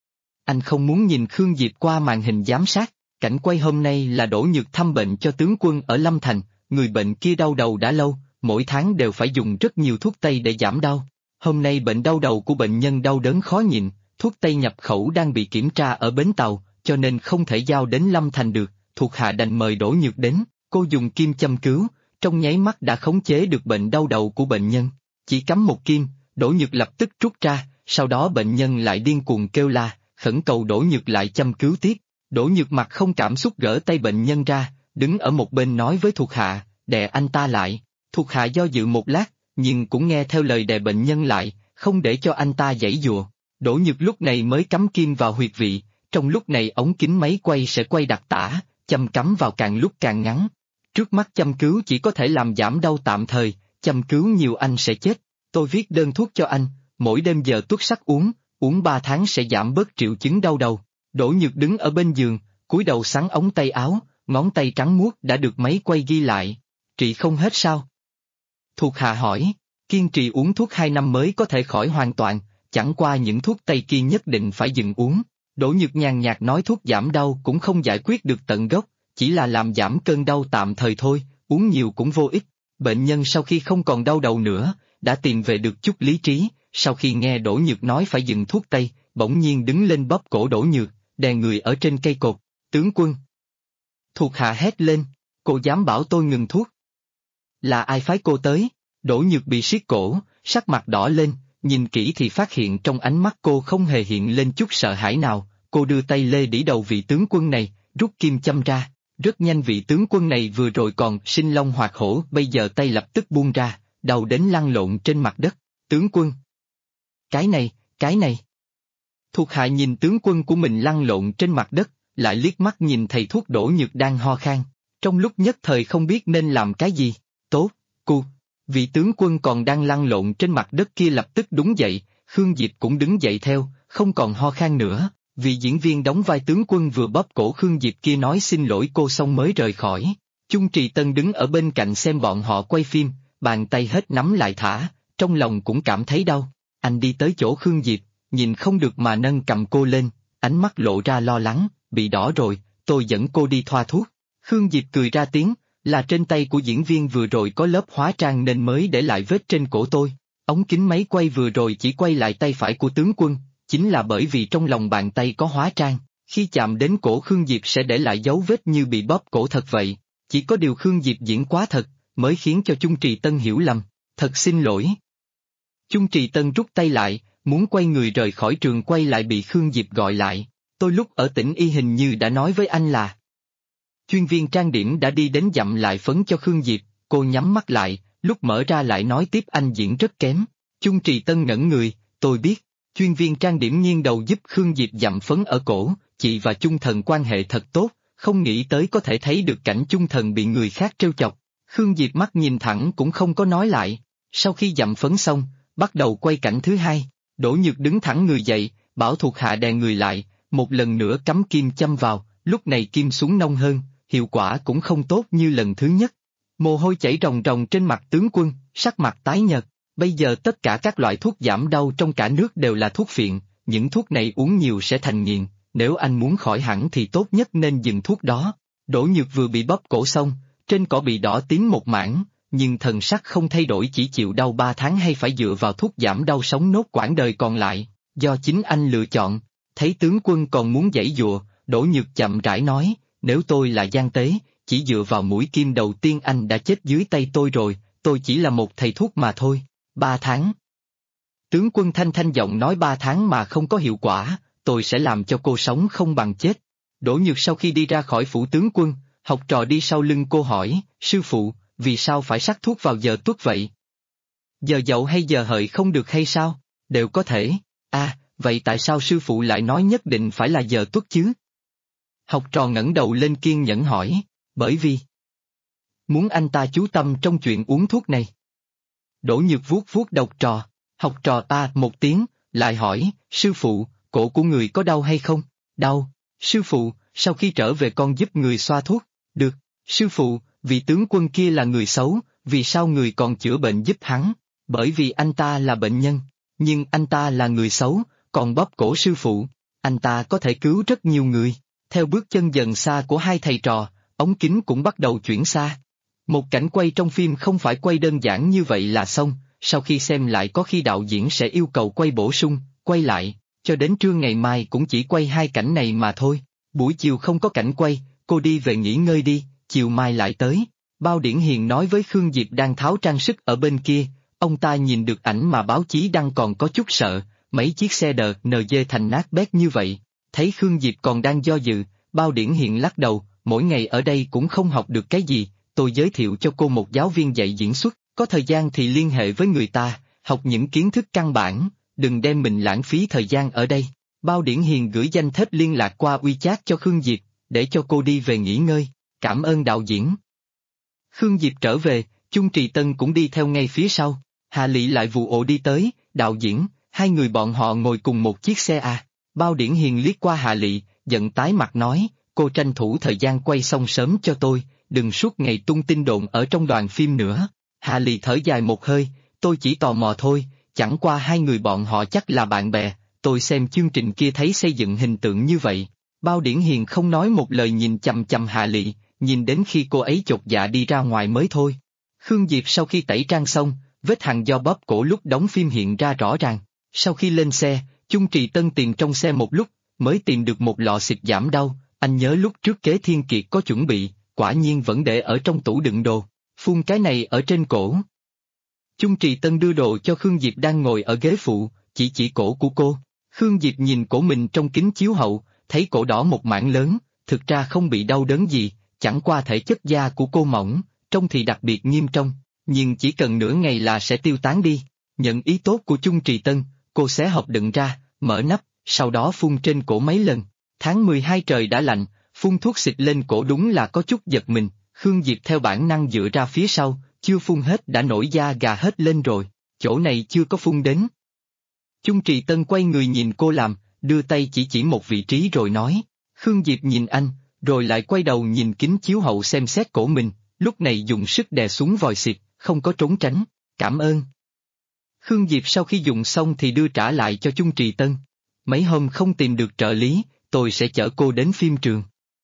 Anh không muốn nhìn Khương Diệp qua màn hình giám sát, cảnh quay hôm nay là Đỗ Nhược thăm bệnh cho tướng quân ở Lâm Thành, người bệnh kia đau đầu đã lâu, mỗi tháng đều phải dùng rất nhiều thuốc tây để giảm đau. Hôm nay bệnh đau đầu của bệnh nhân đau đớn khó nhịn, thuốc tây nhập khẩu đang bị kiểm tra ở bến tàu, cho nên không thể giao đến Lâm Thành được, thuộc hạ đành mời Đỗ Nhược đến, cô dùng kim châm cứu, trong nháy mắt đã khống chế được bệnh đau đầu của bệnh nhân. Chỉ cắm một kim, Đỗ Nhược lập tức rút ra, sau đó bệnh nhân lại điên cuồng kêu la, khẩn cầu Đỗ Nhược lại châm cứu tiếp. Đỗ Nhược mặt không cảm xúc gỡ tay bệnh nhân ra, đứng ở một bên nói với thuộc hạ, đè anh ta lại. Thuộc hạ do dự một lát, nhưng cũng nghe theo lời đè bệnh nhân lại, không để cho anh ta giãy giụa. Đỗ Nhược lúc này mới cắm kim vào huyệt vị, trong lúc này ống kính máy quay sẽ quay đặc tả, châm cắm vào càng lúc càng ngắn. Trước mắt châm cứu chỉ có thể làm giảm đau tạm thời, châm cứu nhiều anh sẽ chết. Tôi viết đơn thuốc cho anh, mỗi đêm giờ tuất sắc uống 3 tháng sẽ giảm bớt triệu chứng đau đầu. Đỗ Nhược đứng ở bên giường, cúi đầu xắn ống tay áo, ngón tay trắng muốt đã được máy quay ghi lại. Trị không hết sao? Thuộc hạ hỏi, kiên trì uống thuốc 2 năm mới có thể khỏi hoàn toàn, chẳng qua những thuốc tây kia nhất định phải dừng uống. Đỗ Nhược nhàn nhạt nói thuốc giảm đau cũng không giải quyết được tận gốc, chỉ là làm giảm cơn đau tạm thời thôi, uống nhiều cũng vô ích. Bệnh nhân sau khi không còn đau đầu nữa, đã tìm về được chút lý trí, sau khi nghe Đỗ Nhược nói phải dừng thuốc tây, bỗng nhiên đứng lên bóp cổ Đỗ Nhược, đè người ở trên cây cột. Tướng quân! Thuộc hạ hét lên, cô dám bảo tôi ngừng thuốc? Là ai phái cô tới? Đỗ Nhược bị siết cổ, sắc mặt đỏ lên, nhìn kỹ thì phát hiện trong ánh mắt cô không hề hiện lên chút sợ hãi nào, cô đưa tay lê đĩ đầu vị tướng quân này, rút kim châm ra, rất nhanh vị tướng quân này vừa rồi còn sinh long hoạt hổ, bây giờ tay lập tức buông ra, đầu đến lăn lộn trên mặt đất. Tướng quân! Cái này! Thuộc hạ nhìn tướng quân của mình lăn lộn trên mặt đất, lại liếc mắt nhìn thầy thuốc Đỗ Nhược đang ho khan, trong lúc nhất thời không biết nên làm cái gì. Tốt, cu! Vị tướng quân còn đang lăn lộn trên mặt đất kia lập tức đứng dậy, Khương Diệp cũng đứng dậy theo, không còn ho khan nữa, Vì diễn viên đóng vai tướng quân vừa bóp cổ Khương Diệp kia nói xin lỗi cô xong mới rời khỏi. Chung Trì Tân đứng ở bên cạnh xem bọn họ quay phim, bàn tay hết nắm lại thả, trong lòng cũng cảm thấy đau. Anh đi tới chỗ Khương Diệp, nhìn không được mà nâng cầm cô lên, ánh mắt lộ ra lo lắng, bị đỏ rồi, tôi dẫn cô đi thoa thuốc. Khương Diệp cười ra tiếng, là trên tay của diễn viên vừa rồi có lớp hóa trang nên mới để lại vết trên cổ tôi. Ống kính máy quay vừa rồi chỉ quay lại tay phải của tướng quân, chính là bởi vì trong lòng bàn tay có hóa trang, khi chạm đến cổ Khương Diệp sẽ để lại dấu vết như bị bóp cổ thật vậy. Chỉ có điều Khương Diệp diễn quá thật, mới khiến cho Chung Trì Tân hiểu lầm, thật xin lỗi. Chung Trì Tân rút tay lại, muốn quay người rời khỏi trường quay lại bị Khương Diệp gọi lại. Tôi lúc ở tỉnh Y hình như đã nói với anh là. Chuyên viên trang điểm đã đi đến dặm lại phấn cho Khương Diệp, cô nhắm mắt lại, lúc mở ra lại nói tiếp anh diễn rất kém. Chung Trì Tân ngẩn người, tôi biết. Chuyên viên trang điểm nghiêng đầu giúp Khương Diệp dặm phấn ở cổ, chị và Chung Thần quan hệ thật tốt, không nghĩ tới có thể thấy được cảnh Chung Thần bị người khác trêu chọc. Khương Diệp mắt nhìn thẳng cũng không có nói lại. Sau khi dặm phấn xong, bắt đầu quay cảnh thứ hai. Đỗ Nhược đứng thẳng người dậy, bảo thuộc hạ đè người lại, một lần nữa cắm kim châm vào, lúc này kim xuống nông hơn, hiệu quả cũng không tốt như lần thứ nhất. Mồ hôi chảy ròng ròng trên mặt tướng quân, sắc mặt tái nhợt. Bây giờ tất cả các loại thuốc giảm đau trong cả nước đều là thuốc phiện, những thuốc này uống nhiều sẽ thành nghiện, nếu anh muốn khỏi hẳn thì tốt nhất nên dừng thuốc đó. Đỗ Nhược vừa bị bóp cổ xong, trên cổ bị đỏ tím một mảng, nhưng thần sắc không thay đổi, chỉ chịu đau 3 tháng hay phải dựa vào thuốc giảm đau sống nốt quãng đời còn lại, do chính anh lựa chọn. Thấy tướng quân còn muốn giãy giụa, Đỗ Nhược chậm rãi nói, nếu tôi là gian tế, chỉ dựa vào mũi kim đầu tiên anh đã chết dưới tay tôi rồi, tôi chỉ là một thầy thuốc mà thôi. 3 tháng. Tướng quân thanh thanh giọng nói 3 tháng mà không có hiệu quả, tôi sẽ làm cho cô sống không bằng chết. Đỗ Nhược sau khi đi ra khỏi phủ tướng quân, học trò đi sau lưng cô hỏi, sư phụ, vì sao phải sắc thuốc vào giờ tuất vậy? Giờ dậu hay giờ hợi không được hay sao? Đều có thể. Vậy tại sao sư phụ lại nói nhất định phải là giờ tuất chứ? Học trò ngẩng đầu lên kiên nhẫn hỏi, bởi vì muốn anh ta chú tâm trong chuyện uống thuốc này. Đỗ Nhược vuốt vuốt đầu trò, học trò ta một tiếng, lại hỏi, sư phụ, cổ của người có đau hay không? Đau, sư phụ, sau khi trở về con giúp người xoa thuốc, được, sư phụ, vì tướng quân kia là người xấu, vì sao người còn chữa bệnh giúp hắn? Bởi vì anh ta là bệnh nhân, nhưng anh ta là người xấu, còn bóp cổ sư phụ, anh ta có thể cứu rất nhiều người. Theo bước chân dần xa của hai thầy trò, ống kính cũng bắt đầu chuyển xa. Một cảnh quay trong phim không phải quay đơn giản như vậy là xong, sau khi xem lại có khi đạo diễn sẽ yêu cầu quay bổ sung, quay lại, cho đến trưa ngày mai cũng chỉ quay 2 cảnh này mà thôi. Buổi chiều không có cảnh quay, cô đi về nghỉ ngơi đi, chiều mai lại tới. Bao Điển Hiền nói với Khương Diệp đang tháo trang sức ở bên kia, ông ta nhìn được ảnh mà báo chí đăng còn có chút sợ, mấy chiếc xe đờ NG thành nát bét như vậy. Thấy Khương Diệp còn đang do dự, Bao Điển Hiền lắc đầu, mỗi ngày ở đây cũng không học được cái gì, tôi giới thiệu cho cô một giáo viên dạy diễn xuất, có thời gian thì liên hệ với người ta, học những kiến thức căn bản, đừng đem mình lãng phí thời gian ở đây. Bao Điển Hiền gửi danh thiếp liên lạc qua WeChat cho Khương Diệp, để cho cô đi về nghỉ ngơi, cảm ơn đạo diễn. Khương Diệp trở về, Chung Trì Tân cũng đi theo ngay phía sau, Hà Lị lại vù ồ đi tới, đạo diễn, hai người bọn họ ngồi cùng một chiếc xe à. Bao Điển Hiền liếc qua Hà Lị, giận tái mặt nói, cô tranh thủ thời gian quay xong sớm cho tôi, đừng suốt ngày tung tin đồn ở trong đoàn phim nữa. Hà Lị thở dài một hơi, tôi chỉ tò mò thôi, chẳng qua hai người bọn họ chắc là bạn bè, tôi xem chương trình kia thấy xây dựng hình tượng như vậy. Bao Điển Hiền không nói một lời nhìn chằm chằm Hà Lị, nhìn đến khi cô ấy chột dạ đi ra ngoài mới thôi. Khương Diệp sau khi tẩy trang xong, vết hằn do bóp cổ lúc đóng phim hiện ra rõ ràng. Sau khi lên xe, Chung Trì Tân tìm trong xe một lúc, mới tìm được một lọ xịt giảm đau, anh nhớ lúc trước Kế Thiên Kiệt có chuẩn bị, quả nhiên vẫn để ở trong tủ đựng đồ, phun cái này ở trên cổ. Chung Trì Tân đưa đồ cho Khương Diệp đang ngồi ở ghế phụ, chỉ cổ của cô. Khương Diệp nhìn cổ mình trong kính chiếu hậu, thấy cổ đỏ một mảng lớn, thực ra không bị đau đớn gì, chẳng qua thể chất da của cô mỏng, trông thì đặc biệt nghiêm trọng, nhưng chỉ cần nửa ngày là sẽ tiêu tán đi. Nhận ý tốt của Chung Trì Tân, cô xé hộp đựng ra, mở nắp, sau đó phun trên cổ mấy lần. Tháng 12 trời đã lạnh, phun thuốc xịt lên cổ đúng là có chút giật mình, Khương Diệp theo bản năng dựa ra phía sau, chưa phun hết đã nổi da gà hết lên rồi, chỗ này chưa có phun đến. Chung Trì Tân quay người nhìn cô làm, đưa tay chỉ chỉ một vị trí rồi nói. Khương Diệp nhìn anh, rồi lại quay đầu nhìn kính chiếu hậu xem xét cổ mình, lúc này dùng sức đè xuống vòi xịt, không có trốn tránh. Cảm ơn. Khương Diệp sau khi dùng xong thì đưa trả lại cho Chung Trì Tân. Mấy hôm không tìm được trợ lý, tôi sẽ chở cô đến phim trường.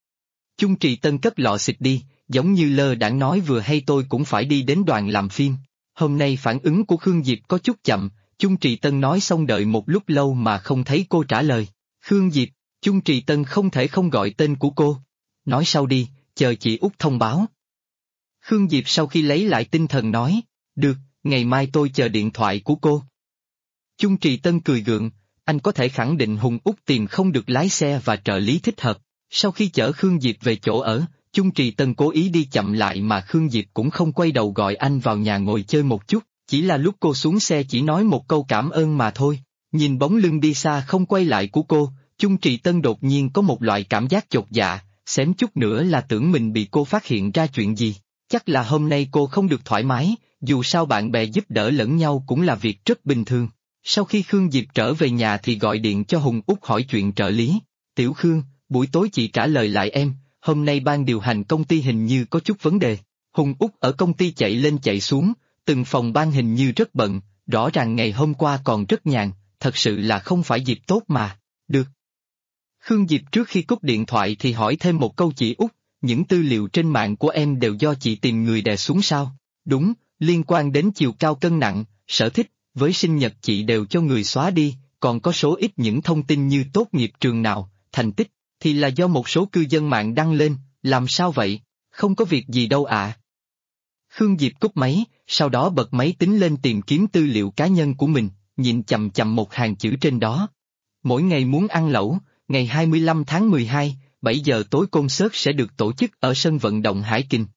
Chung Trì Tân cất lọ xịt đi, giống như lơ đãng nói vừa hay tôi cũng phải đi đến đoàn làm phim. Hôm nay phản ứng của Khương Diệp có chút chậm, Chung Trì Tân nói xong đợi một lúc lâu mà không thấy cô trả lời. Khương Diệp, Chung Trì Tân không thể không gọi tên của cô. Nói sau đi, chờ chị Út thông báo. Khương Diệp sau khi lấy lại tinh thần nói, được, ngày mai tôi chờ điện thoại của cô. Chung Trì Tân cười gượng, anh có thể khẳng định Hùng Út tìm không được lái xe và trợ lý thích hợp. Sau khi chở Khương Diệp về chỗ ở, Chung Trì Tân cố ý đi chậm lại mà Khương Diệp cũng không quay đầu gọi anh vào nhà ngồi chơi một chút, chỉ là lúc cô xuống xe chỉ nói một câu cảm ơn mà thôi. Nhìn bóng lưng đi xa không quay lại của cô, Chung Trì Tân đột nhiên có một loại cảm giác chột dạ, xém chút nữa là tưởng mình bị cô phát hiện ra chuyện gì. Chắc là hôm nay cô không được thoải mái, dù sao bạn bè giúp đỡ lẫn nhau cũng là việc rất bình thường. Sau khi Khương Diệp trở về nhà thì gọi điện cho Hùng Út hỏi chuyện trợ lý. Tiểu Khương, buổi tối chị trả lời lại em, hôm nay ban điều hành công ty hình như có chút vấn đề. Hùng Út ở công ty chạy lên chạy xuống, từng phòng ban hình như rất bận, rõ ràng ngày hôm qua còn rất nhàn, thật sự là không phải dịp tốt mà. Được. Khương Diệp trước khi cúp điện thoại thì hỏi thêm một câu chị Út, những tư liệu trên mạng của em đều do chị tìm người đè xuống sao? Đúng, liên quan đến chiều cao cân nặng, sở thích, với sinh nhật chị đều cho người xóa đi, còn có số ít những thông tin như tốt nghiệp trường nào, thành tích, thì là do một số cư dân mạng đăng lên, làm sao vậy? Không có việc gì đâu ạ. Khương Diệp cúp máy, sau đó bật máy tính lên tìm kiếm tư liệu cá nhân của mình, nhìn chằm chằm một hàng chữ trên đó. Mỗi ngày muốn ăn lẩu, ngày 25 tháng 12, 7 giờ tối concert sẽ được tổ chức ở sân vận động Hải Kình.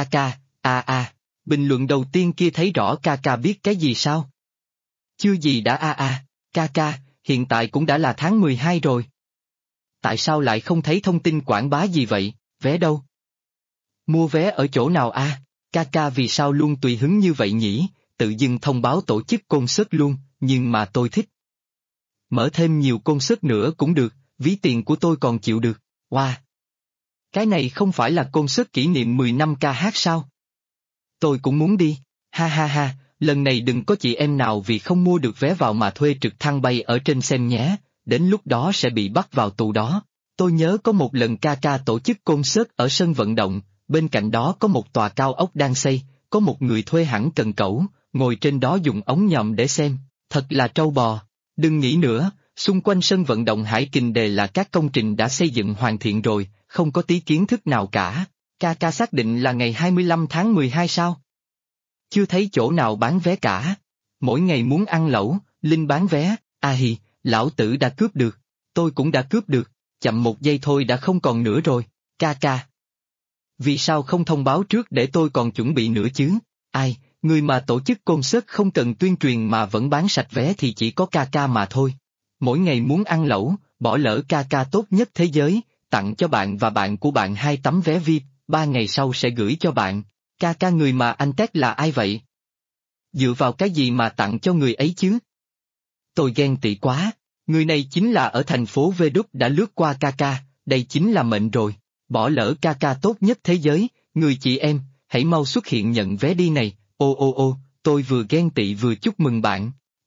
Bình luận đầu tiên kia thấy rõ biết cái gì sao? Chưa gì đã hiện tại cũng đã là tháng 12 rồi. Tại sao lại không thấy thông tin quảng bá gì vậy, vé đâu? Mua vé ở chỗ nào vì sao luôn tùy hứng như vậy nhỉ, tự dưng thông báo tổ chức concert luôn, nhưng mà tôi thích. Mở thêm nhiều concert nữa cũng được, ví tiền của tôi còn chịu được, wow. Cái này không phải là concert kỷ niệm 10 năm ca hát sao? Tôi cũng muốn đi, ha, lần này đừng có chị em nào vì không mua được vé vào mà thuê trực thăng bay ở trên xem nhé, đến lúc đó sẽ bị bắt vào tù đó. Tôi nhớ có một lần tổ chức concert ở sân vận động, bên cạnh đó có một tòa cao ốc đang xây, có một người thuê hẳn cần cẩu, ngồi trên đó dùng ống nhòm để xem, thật là trâu bò. Đừng nghĩ nữa, xung quanh sân vận động Hải Kình đều là các công trình đã xây dựng hoàn thiện rồi, không có tí kiến thức nào cả. Xác định là ngày 25 tháng 12 sao? Chưa thấy chỗ nào bán vé cả. Mỗi ngày muốn ăn lẩu, Linh bán vé, lão tử đã cướp được. Tôi cũng đã cướp được, chậm một giây thôi đã không còn nữa rồi, Vì sao không thông báo trước để tôi còn chuẩn bị nữa chứ? Người mà tổ chức concert không cần tuyên truyền mà vẫn bán sạch vé thì chỉ có mà thôi. Mỗi ngày muốn ăn lẩu, bỏ lỡ tốt nhất thế giới, tặng cho bạn và bạn của bạn 2 tấm vé VIP, 3 ngày sau sẽ gửi cho bạn. Người mà anh test là ai vậy? Dựa vào cái gì mà tặng cho người ấy chứ? Tôi ghen tị quá, người này chính là ở thành phố V Đúc đã lướt qua đây chính là mệnh rồi, bỏ lỡ tốt nhất thế giới, người chị em, hãy mau xuất hiện nhận vé đi này, tôi vừa ghen tị vừa chúc mừng bạn,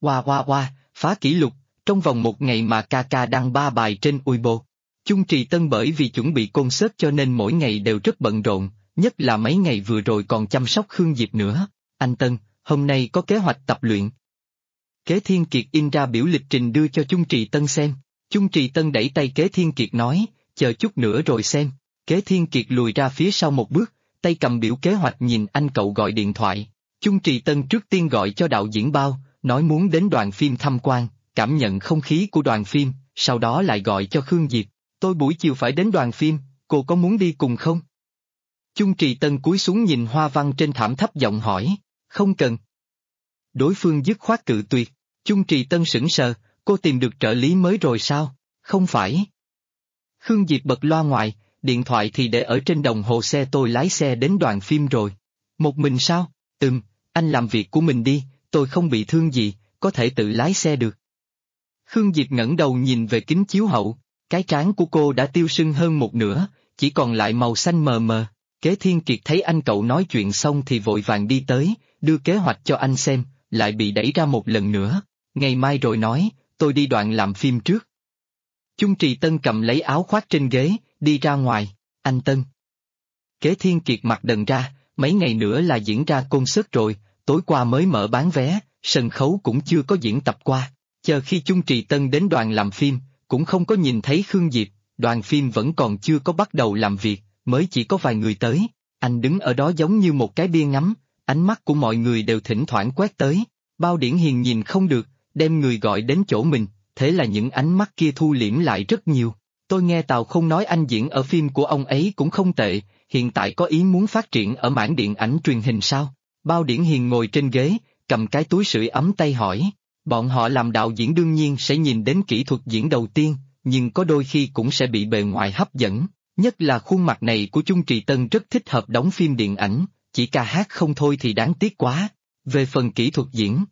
phá kỷ lục, trong vòng một ngày mà đăng 3 bài trên Weibo. Chung Trì Tân bởi vì chuẩn bị concert cho nên mỗi ngày đều rất bận rộn, nhất là mấy ngày vừa rồi còn chăm sóc Khương Diệp nữa. Anh Tân, hôm nay có kế hoạch tập luyện. Kế Thiên Kiệt in ra biểu lịch trình đưa cho Chung Trì Tân xem. Chung Trì Tân đẩy tay Kế Thiên Kiệt nói, chờ chút nữa rồi xem. Kế Thiên Kiệt lùi ra phía sau một bước, tay cầm biểu kế hoạch nhìn anh cậu gọi điện thoại. Chung Trì Tân trước tiên gọi cho đạo diễn Bao, nói muốn đến đoàn phim tham quan, cảm nhận không khí của đoàn phim, sau đó lại gọi cho Khương Diệp. Tôi buổi chiều phải đến đoàn phim, cô có muốn đi cùng không? Chung Trì Tân cúi xuống nhìn hoa văn trên thảm thấp giọng hỏi, không cần. Đối phương dứt khoát cự tuyệt, Chung Trì Tân sững sờ, cô tìm được trợ lý mới rồi sao? Không phải. Khương Diệp bật loa ngoài, điện thoại thì để ở trên đồng hồ xe, tôi lái xe đến đoàn phim rồi. Một mình sao? Anh làm việc của mình đi, tôi không bị thương gì, có thể tự lái xe được. Khương Diệp ngẩng đầu nhìn về kính chiếu hậu, cái trán của cô đã tiêu sưng hơn một nửa, chỉ còn lại màu xanh mờ mờ. Kế Thiên Kiệt thấy anh cậu nói chuyện xong thì vội vàng đi tới, đưa kế hoạch cho anh xem, lại bị đẩy ra một lần nữa. Ngày mai rồi nói, tôi đi đoạn làm phim trước. Chung Trì Tân cầm lấy áo khoác trên ghế, đi ra ngoài. Anh Tân. Kế Thiên Kiệt mặt đần ra, mấy ngày nữa là diễn ra concert rồi, tối qua mới mở bán vé, sân khấu cũng chưa có diễn tập qua. Chờ khi Chung Trì Tân đến đoàn làm phim, cũng không có nhìn thấy Khương Diệp, đoàn phim vẫn còn chưa có bắt đầu làm việc, mới chỉ có vài người tới. Anh đứng ở đó giống như một cái bia ngắm, ánh mắt của mọi người đều thỉnh thoảng quét tới. Bao Điển Hiền nhìn không được, đem người gọi đến chỗ mình, thế là những ánh mắt kia thu liễm lại rất nhiều. Tôi nghe Tào Không nói anh diễn ở phim của ông ấy cũng không tệ, hiện tại có ý muốn phát triển ở mảng điện ảnh truyền hình sao? Bao Điển Hiền ngồi trên ghế, cầm cái túi sưởi ấm tay hỏi. Bọn họ làm đạo diễn đương nhiên sẽ nhìn đến kỹ thuật diễn đầu tiên, nhưng có đôi khi cũng sẽ bị bề ngoài hấp dẫn, nhất là khuôn mặt này của Chung Trì Tân rất thích hợp đóng phim điện ảnh, chỉ ca hát không thôi thì đáng tiếc quá. Về phần kỹ thuật diễn,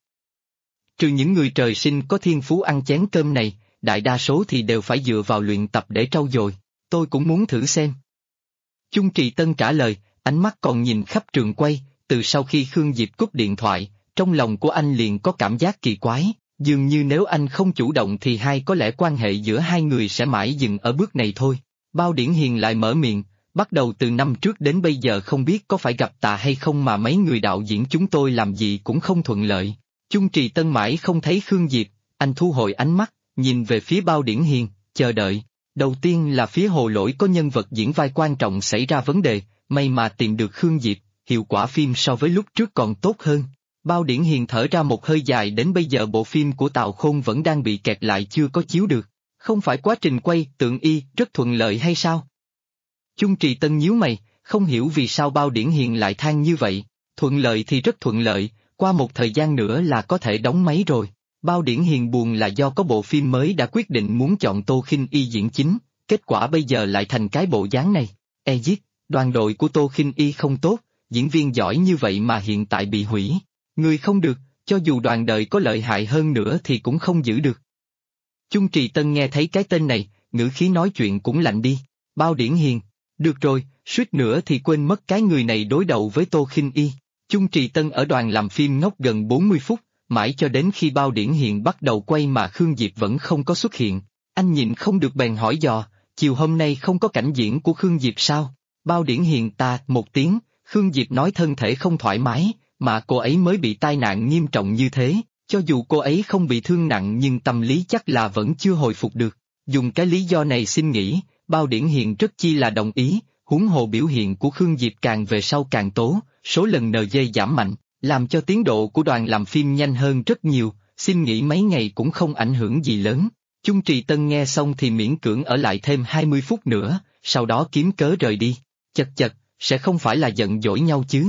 trừ những người trời sinh có thiên phú ăn chén cơm này, đại đa số thì đều phải dựa vào luyện tập để trau dồi, tôi cũng muốn thử xem. Chung Trì Tân trả lời, ánh mắt còn nhìn khắp trường quay, từ sau khi Khương Diệp cúp điện thoại, trong lòng của anh liền có cảm giác kỳ quái, dường như nếu anh không chủ động thì có lẽ quan hệ giữa hai người sẽ mãi dừng ở bước này thôi. Bao Điển Hiền lại mở miệng, bắt đầu từ năm trước đến bây giờ không biết có phải gặp tà hay không mà mấy người đạo diễn chúng tôi làm gì cũng không thuận lợi. Chung Trì Tân mãi không thấy Khương Diệp, anh thu hồi ánh mắt, nhìn về phía Bao Điển Hiền, chờ đợi. Đầu tiên là phía Hồ Lỗi có nhân vật diễn vai quan trọng xảy ra vấn đề, may mà tìm được Khương Diệp, hiệu quả phim so với lúc trước còn tốt hơn. Bao Điển Hiền thở ra một hơi dài, đến bây giờ bộ phim của Tào Khôn vẫn đang bị kẹt lại chưa có chiếu được. Không phải quá trình quay Tượng Y rất thuận lợi hay sao? Chung Trì Tân nhíu mày, không hiểu vì sao Bao Điển Hiền lại than như vậy. Thuận lợi thì rất thuận lợi, qua một thời gian nữa là có thể đóng máy rồi. Bao Điển Hiền buồn là do có bộ phim mới đã quyết định muốn chọn Tô Khinh Y diễn chính, kết quả bây giờ lại thành cái bộ dáng này. Ezit, đoàn đội của Tô Khinh Y không tốt, diễn viên giỏi như vậy mà hiện tại bị hủy. Người không được, cho dù đoàn đời có lợi hại hơn nữa thì cũng không giữ được. Chung Trì Tân nghe thấy cái tên này, ngữ khí nói chuyện cũng lạnh đi. Bao Điển Hiền, được rồi, suýt nữa thì quên mất cái người này đối đầu với Tô Khinh Y. Chung Trì Tân ở đoàn làm phim ngốc gần 40 phút, mãi cho đến khi Bao Điển Hiền bắt đầu quay mà Khương Diệp vẫn không có xuất hiện. Anh nhịn không được bèn hỏi dò, chiều hôm nay không có cảnh diễn của Khương Diệp sao? Bao Điển Hiền ta một tiếng, Khương Diệp nói thân thể không thoải mái, mà cô ấy mới bị tai nạn nghiêm trọng như thế, cho dù cô ấy không bị thương nặng nhưng tâm lý chắc là vẫn chưa hồi phục được. Dùng cái lý do này xin nghỉ, Bao Điển Hiền rất chi là đồng ý, huống hồ biểu hiện của Khương Diệp càng về sau càng tố, số lần NG giảm mạnh, làm cho tiến độ của đoàn làm phim nhanh hơn rất nhiều, xin nghỉ mấy ngày cũng không ảnh hưởng gì lớn. Chung Trì Tân nghe xong thì miễn cưỡng ở lại thêm 20 phút nữa, sau đó kiếm cớ rời đi. Chật chật, sẽ không phải là giận dỗi nhau chứ?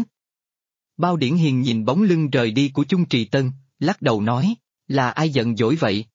Bao Điển Hiền nhìn bóng lưng rời đi của Chung Trì Tân, lắc đầu nói, là ai giận dỗi vậy?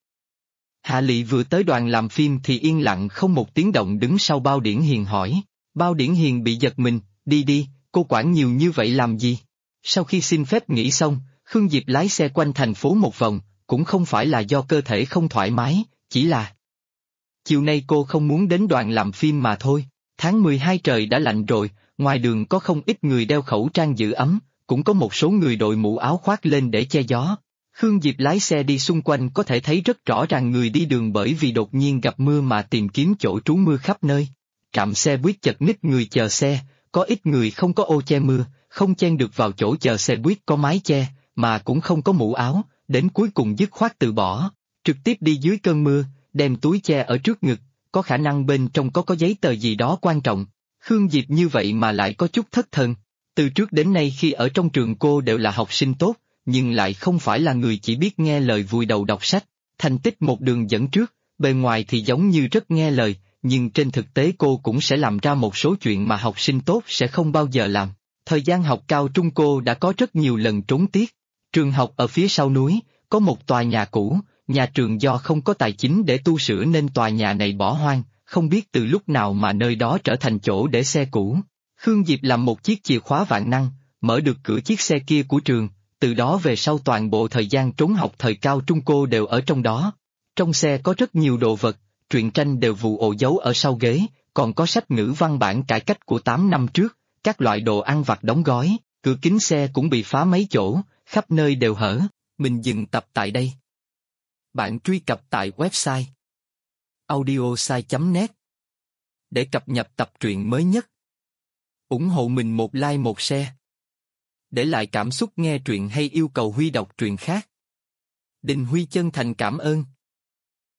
Hạ Lị vừa tới đoàn làm phim thì yên lặng không một tiếng động đứng sau Bao Điển Hiền hỏi. Bao Điển Hiền bị giật mình, đi đi, cô quản nhiều như vậy làm gì? Sau khi xin phép nghỉ xong, Khương Diệp lái xe quanh thành phố một vòng, cũng không phải là do cơ thể không thoải mái, chỉ là chiều nay cô không muốn đến đoàn làm phim mà thôi. Tháng 12 trời đã lạnh rồi, ngoài đường có không ít người đeo khẩu trang giữ ấm, cũng có một số người đội mũ áo khoác lên để che gió. Khương Diệp lái xe đi xung quanh có thể thấy rất rõ ràng người đi đường bởi vì đột nhiên gặp mưa mà tìm kiếm chỗ trú mưa khắp nơi. Trạm xe buýt chật ních người chờ xe, có ít người không có ô che mưa, không chen được vào chỗ chờ xe buýt có mái che, mà cũng không có mũ áo, đến cuối cùng dứt khoát từ bỏ, trực tiếp đi dưới cơn mưa, đem túi che ở trước ngực, có khả năng bên trong có giấy tờ gì đó quan trọng. Khương Diệp như vậy mà lại có chút thất thần. Từ trước đến nay khi ở trong trường cô đều là học sinh tốt, nhưng lại không phải là người chỉ biết nghe lời vùi đầu đọc sách, thành tích một đường dẫn trước, bề ngoài thì giống như rất nghe lời, nhưng trên thực tế cô cũng sẽ làm ra một số chuyện mà học sinh tốt sẽ không bao giờ làm. Thời gian học cao trung cô đã có rất nhiều lần trốn tiết. Trường học ở phía sau núi, có một tòa nhà cũ, nhà trường do không có tài chính để tu sửa nên tòa nhà này bỏ hoang, không biết từ lúc nào mà nơi đó trở thành chỗ để xe cũ. Khương Diệp làm một chiếc chìa khóa vạn năng, mở được cửa chiếc xe kia của trường, từ đó về sau toàn bộ thời gian trốn học thời cao trung cô đều ở trong đó. Trong xe có rất nhiều đồ vật, truyện tranh đều vụ ổ giấu ở sau ghế, còn có sách ngữ văn bản cải cách của 8 năm trước, các loại đồ ăn vặt đóng gói, cửa kính xe cũng bị phá mấy chỗ, khắp nơi đều hở. Mình dừng tập tại đây. Bạn truy cập tại website audiosai.net để cập nhật tập truyện mới nhất. Ủng hộ mình một like một share. Để lại cảm xúc nghe truyện hay yêu cầu Huy đọc truyện khác. Đình Huy chân thành cảm ơn.